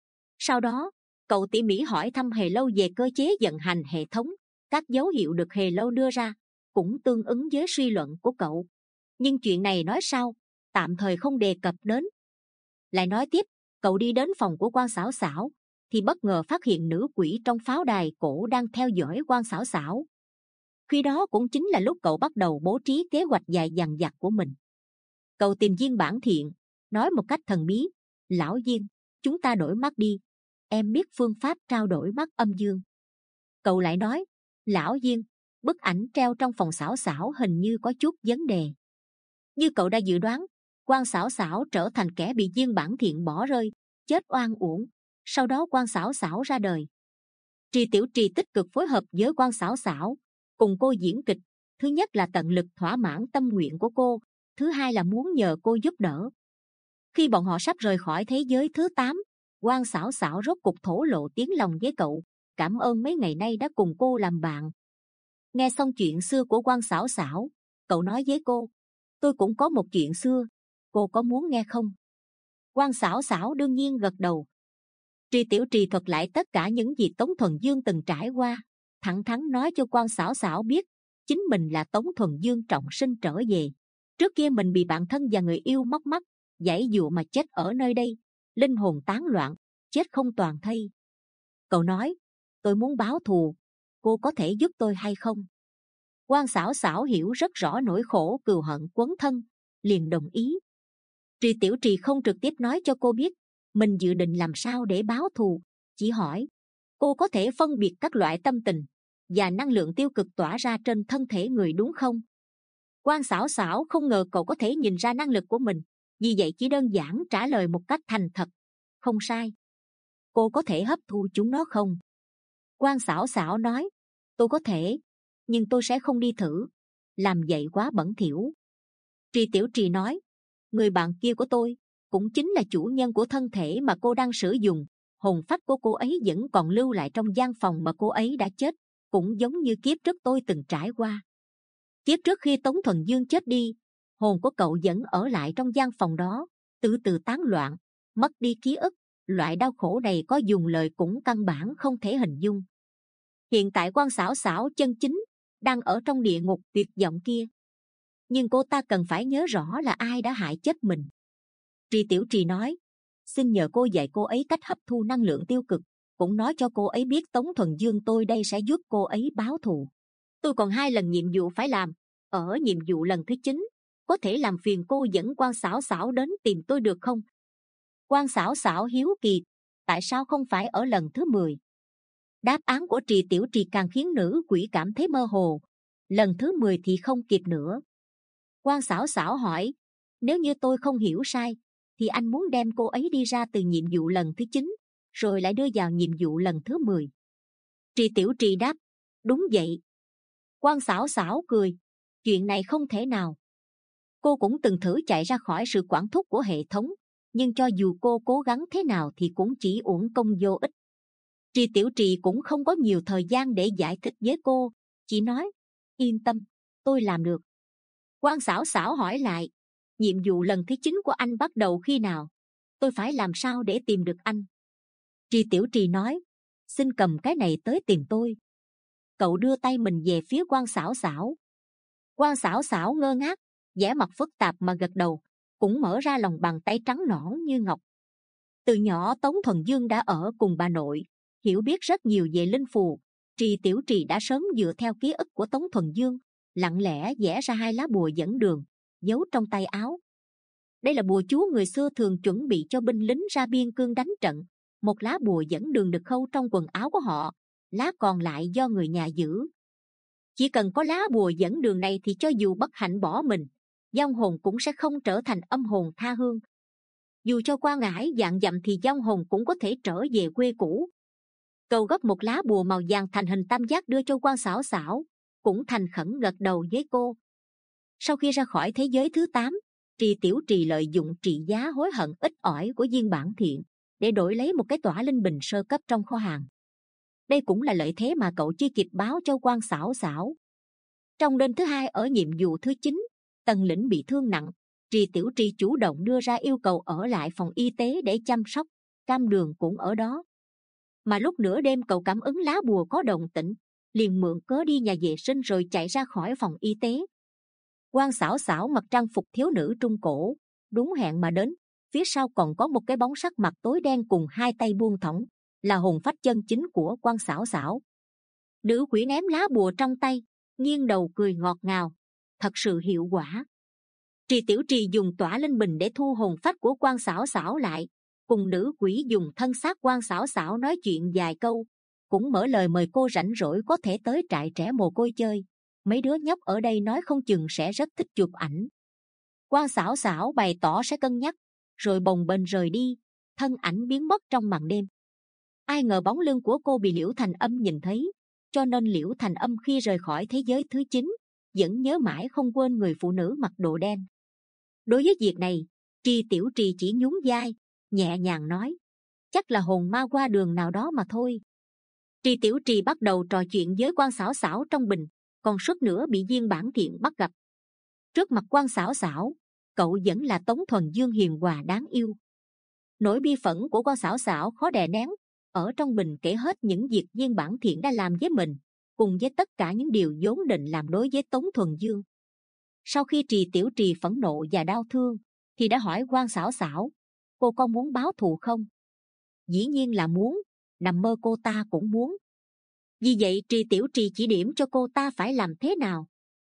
Sau đó, cậu tỉ mỉ hỏi thăm Hề Lâu về cơ chế vận hành hệ thống, các dấu hiệu được Hề Lâu đưa ra cũng tương ứng với suy luận của cậu. Nhưng chuyện này nói sau, tạm thời không đề cập đến. Lại nói tiếp, cậu đi đến phòng của Quan Xảo Xảo, thì bất ngờ phát hiện nữ quỷ trong pháo đài cổ đang theo dõi Quan Xảo Xảo. Khi đó cũng chính là lúc cậu bắt đầu bố trí kế hoạch dài dằng dặc của mình. Cậu tìm viên bản thiện, nói một cách thần bí, lão viên, chúng ta đổi mắt đi, em biết phương pháp trao đổi mắt âm dương. Cậu lại nói, lão viên, bức ảnh treo trong phòng Xảo Xảo hình như có chút vấn đề. Như cậu đã dự đoán, Quan Xảo Xảo trở thành kẻ bị viên bản thiện bỏ rơi, chết oan uổng. Sau đó Quan Xảo Xảo ra đời. Trì Tiểu Trì tích cực phối hợp với Quan Xảo Xảo, cùng cô diễn kịch. Thứ nhất là tận lực thỏa mãn tâm nguyện của cô, thứ hai là muốn nhờ cô giúp đỡ. Khi bọn họ sắp rời khỏi thế giới thứ tám, Quan Xảo Xảo rốt cục thổ lộ tiếng lòng với cậu, cảm ơn mấy ngày nay đã cùng cô làm bạn. Nghe xong chuyện xưa của Quan Xảo Xảo, cậu nói với cô, tôi cũng có một chuyện xưa, cô có muốn nghe không? Quan Xảo Xảo đương nhiên gật đầu. Trì Tiểu Trì thuật lại tất cả những gì Tống Thuần Dương từng trải qua, thẳng thắn nói cho Quan Xảo Xảo biết, chính mình là Tống Thuần Dương trọng sinh trở về. Trước kia mình bị bạn thân và người yêu móc mắt, giãy giụa mà chết ở nơi đây, linh hồn tán loạn, chết không toàn thây. Cậu nói, tôi muốn báo thù, cô có thể giúp tôi hay không? Quan Xảo Xảo hiểu rất rõ nỗi khổ cừu hận quấn thân, liền đồng ý. Trì Tiểu Trì không trực tiếp nói cho cô biết mình dự định làm sao để báo thù, chỉ hỏi cô có thể phân biệt các loại tâm tình và năng lượng tiêu cực tỏa ra trên thân thể người đúng không? Quan Xảo Xảo không ngờ cậu có thể nhìn ra năng lực của mình, vì vậy chỉ đơn giản trả lời một cách thành thật, không sai. Cô có thể hấp thu chúng nó không? Quan Xảo Xảo nói, tôi có thể, nhưng tôi sẽ không đi thử, làm vậy quá bẩn thỉu. Trì Tiểu Trì nói, người bạn kia của tôi cũng chính là chủ nhân của thân thể mà cô đang sử dụng, hồn phách của cô ấy vẫn còn lưu lại trong gian phòng mà cô ấy đã chết, cũng giống như kiếp trước tôi từng trải qua. Kiếp trước khi Tống Thuần Dương chết đi, hồn của cậu vẫn ở lại trong gian phòng đó, từ từ tán loạn, mất đi ký ức. Loại đau khổ này có dùng lời cũng căn bản không thể hình dung. Hiện tại Quan Xảo Xảo chân chính đang ở trong địa ngục tuyệt vọng kia. nhưng cô ta cần phải nhớ rõ là ai đã hại chết mình. Tri Tiểu Trì nói, xin nhờ cô dạy cô ấy cách hấp thu năng lượng tiêu cực, cũng nói cho cô ấy biết Tống Thuần Dương tôi đây sẽ giúp cô ấy báo thù. Tôi còn hai lần nhiệm vụ phải làm. Ở nhiệm vụ lần thứ chín, có thể làm phiền cô dẫn Quan Xảo Xảo đến tìm tôi được không? Quan Xảo Xảo hiếu kỳ, tại sao không phải ở lần thứ mười? Đáp án của Trì Tiểu Trì càng khiến nữ quỷ cảm thấy mơ hồ. Lần thứ mười thì không kịp nữa. Quan Xảo Xảo hỏi, nếu như tôi không hiểu sai, thì anh muốn đem cô ấy đi ra từ nhiệm vụ lần thứ chín, rồi lại đưa vào nhiệm vụ lần thứ mười. Trì Tiểu Trì đáp, đúng vậy. Quan Xảo Xảo cười, chuyện này không thể nào. Cô cũng từng thử chạy ra khỏi sự quản thúc của hệ thống, nhưng cho dù cô cố gắng thế nào thì cũng chỉ uổng công vô ích. Trì Tiểu Trì cũng không có nhiều thời gian để giải thích với cô, chỉ nói, yên tâm, tôi làm được. Quan Xảo Xảo hỏi lại, nhiệm vụ lần thứ chín của anh bắt đầu khi nào? Tôi phải làm sao để tìm được anh? Trì Tiểu Trì nói, xin cầm cái này tới tìm tôi. Cậu đưa tay mình về phía Quan Xảo Xảo. Quan Xảo Xảo ngơ ngác, vẻ mặt phức tạp mà gật đầu, cũng mở ra lòng bàn tay trắng nõn như ngọc. Từ nhỏ Tống Thuần Dương đã ở cùng bà nội, hiểu biết rất nhiều về linh phù. Trì Tiểu Trì đã sớm dựa theo ký ức của Tống Thuần Dương, lặng lẽ vẽ ra hai lá bùa dẫn đường, giấu trong tay áo. Đây là bùa chú người xưa thường chuẩn bị cho binh lính ra biên cương đánh trận. Một lá bùa dẫn đường được khâu trong quần áo của họ, lá còn lại do người nhà giữ. Chỉ cần có lá bùa dẫn đường này thì cho dù bất hạnh bỏ mình, vong hồn cũng sẽ không trở thành âm hồn tha hương. Dù cho qua ngải vạn dặm thì vong hồn cũng có thể trở về quê cũ. Cầu gấp một lá bùa màu vàng thành hình tam giác đưa cho Quan Xảo Xảo, cũng thành khẩn gật đầu với cô. Sau khi ra khỏi thế giới thứ tám, Trì Tiểu Trì lợi dụng trị giá hối hận ít ỏi của Viên Bản Thiện để đổi lấy một cái tỏa linh bình sơ cấp trong kho hàng. Đây cũng là lợi thế mà cậu chưa kịp báo cho Quan Xảo Xảo. Trong đêm thứ hai ở nhiệm vụ thứ chín, Tần Lĩnh bị thương nặng. Trì Tiểu Trì chủ động đưa ra yêu cầu ở lại phòng y tế để chăm sóc. Cam Đường cũng ở đó. Mà lúc nửa đêm cậu cảm ứng lá bùa có động tĩnh, liền mượn cớ đi nhà vệ sinh rồi chạy ra khỏi phòng y tế. Quan Xảo Xảo mặc trang phục thiếu nữ trung cổ, đúng hẹn mà đến. Phía sau còn có một cái bóng sắc mặt tối đen cùng hai tay buông thõng, là hồn phách chân chính của Quan Xảo Xảo. Nữ quỷ ném lá bùa trong tay, nghiêng đầu cười ngọt ngào, thật sự hiệu quả. Trì Tiểu Trì dùng tỏa linh bình để thu hồn phách của Quan Xảo Xảo lại, cùng nữ quỷ dùng thân xác Quan Xảo Xảo nói chuyện vài câu, cũng mở lời mời cô rảnh rỗi có thể tới trại trẻ mồ côi chơi. Mấy đứa nhóc ở đây nói không chừng sẽ rất thích chụp ảnh. Quan Xảo Xảo bày tỏ sẽ cân nhắc, rồi bồng bềnh rời đi, thân ảnh biến mất trong màn đêm. Ai ngờ bóng lưng của cô bị Liễu Thành Âm nhìn thấy, cho nên Liễu Thành Âm khi rời khỏi thế giới thứ chín vẫn nhớ mãi không quên người phụ nữ mặc đồ đen. Đối với việc này, Trì Tiểu Trì chỉ nhún vai, nhẹ nhàng nói, chắc là hồn ma qua đường nào đó mà thôi. Trì Tiểu Trì bắt đầu trò chuyện với Quan Xảo Xảo trong bình, còn suốt nữa bị Viên Bản Thiện bắt gặp. Trước mặt Quan Xảo Xảo, cậu vẫn là Tống Thuần Dương hiền hòa đáng yêu. Nỗi bi phẫn của Quan Xảo Xảo khó đè nén, ở trong bình kể hết những việc Viên Bản Thiện đã làm với mình, cùng với tất cả những điều vốn định làm đối với Tống Thuần Dương. Sau khi Trì Tiểu Trì phẫn nộ và đau thương, thì đã hỏi Quan Xảo Xảo, cô có muốn báo thù không? Dĩ nhiên là muốn, nằm mơ cô ta cũng muốn. Vì vậy Trì Tiểu Trì chỉ điểm cho cô ta phải làm thế nào.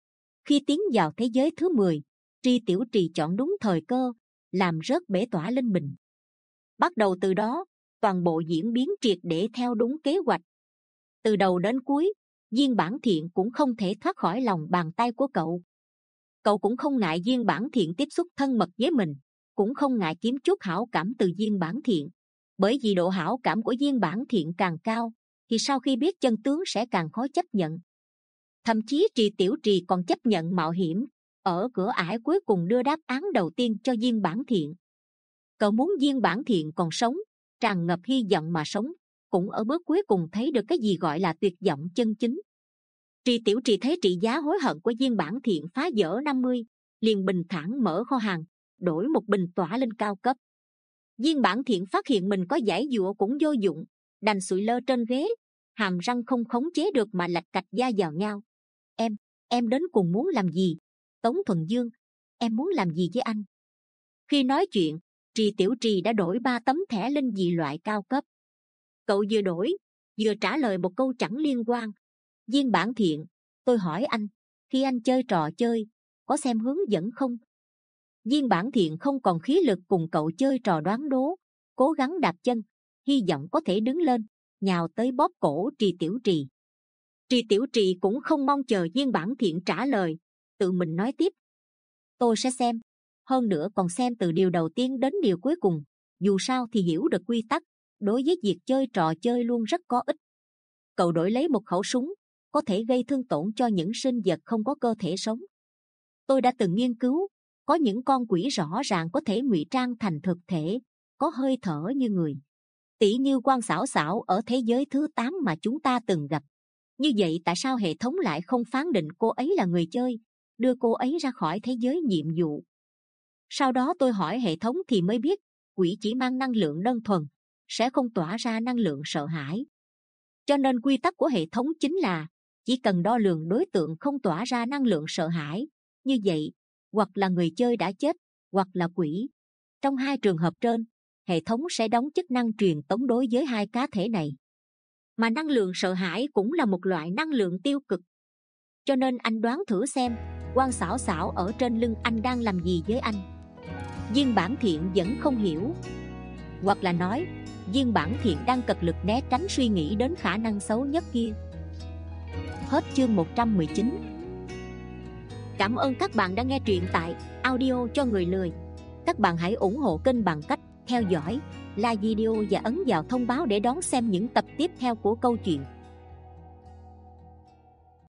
Khi tiến vào thế giới thứ mười, Trì Tiểu Trì chọn đúng thời cơ, làm rớt bể tỏa linh bình. Bắt đầu từ đó, toàn bộ diễn biến triệt để theo đúng kế hoạch. Từ đầu đến cuối, Viên Bản Thiện cũng không thể thoát khỏi lòng bàn tay của cậu. Cậu cũng không ngại Viên Bản Thiện tiếp xúc thân mật với mình, cũng không ngại kiếm chút hảo cảm từ Viên Bản Thiện. Bởi vì độ hảo cảm của Viên Bản Thiện càng cao, thì sau khi biết chân tướng sẽ càng khó chấp nhận. Thậm chí Trì Tiểu Trì còn chấp nhận mạo hiểm, ở cửa ải cuối cùng đưa đáp án đầu tiên cho Viên Bản Thiện. Cậu muốn Viên Bản Thiện còn sống, tràn ngập hy vọng mà sống, cũng ở bước cuối cùng thấy được cái gì gọi là tuyệt vọng chân chính. Trì Tiểu Trì thấy trị giá hối hận của Viên Bản Thiện phá vỡ năm mươi, liền bình thản mở kho hàng, đổi một bình tỏa linh cao cấp. Viên Bản Thiện phát hiện mình có giãy giụa cũng vô dụng, đành sụi lơ trên ghế, hàm răng không khống chế được mà lạch cạch da vào nhau. Em, em đến cùng muốn làm gì? Tống Thuần Dương, em muốn làm gì với anh? Khi nói chuyện, Trì Tiểu Trì đã đổi ba tấm thẻ linh dị loại cao cấp. Cậu vừa đổi, vừa trả lời một câu chẳng liên quan. Viên Bản Thiện, tôi hỏi anh, khi anh chơi trò chơi, có xem hướng dẫn không? Viên Bản Thiện không còn khí lực cùng cậu chơi trò đoán đố, cố gắng đạp chân, hy vọng có thể đứng lên, nhào tới bóp cổ Trì Tiểu Trì. Trì Tiểu Trì cũng không mong chờ Viên Bản Thiện trả lời, tự mình nói tiếp. Tôi sẽ xem, hơn nữa còn xem từ điều đầu tiên đến điều cuối cùng, dù sao thì hiểu được quy tắc, đối với việc chơi trò chơi luôn rất có ích. Cậu đổi lấy một khẩu súng, có thể gây thương tổn cho những sinh vật không có cơ thể sống. Tôi đã từng nghiên cứu, có những con quỷ rõ ràng có thể ngụy trang thành thực thể, có hơi thở như người. Tỷ như Quan Xảo Xảo ở thế giới thứ tám mà chúng ta từng gặp. Như vậy tại sao hệ thống lại không phán định cô ấy là người chơi, đưa cô ấy ra khỏi thế giới nhiệm vụ? Sau đó tôi hỏi hệ thống thì mới biết, quỷ chỉ mang năng lượng đơn thuần, sẽ không tỏa ra năng lượng sợ hãi. Cho nên quy tắc của hệ thống chính là chỉ cần đo lường đối tượng không tỏa ra năng lượng sợ hãi, như vậy hoặc là người chơi đã chết, hoặc là quỷ. Trong hai trường hợp trên, hệ thống sẽ đóng chức năng truyền tống đối với hai cá thể này. Mà năng lượng sợ hãi cũng là một loại năng lượng tiêu cực. Cho nên anh đoán thử xem, Quan Xảo Xảo ở trên lưng anh đang làm gì với anh? Viên Bản Thiện vẫn không hiểu. Hoặc là nói, Viên Bản Thiện đang cật lực né tránh suy nghĩ đến khả năng xấu nhất kia. Hết chương một trăm mười chín. Cảm ơn các bạn đã nghe truyện tại Audio cho người lười. Các bạn hãy ủng hộ kênh bằng cách theo dõi, like video và ấn vào thông báo để đón xem những tập tiếp theo của câu chuyện.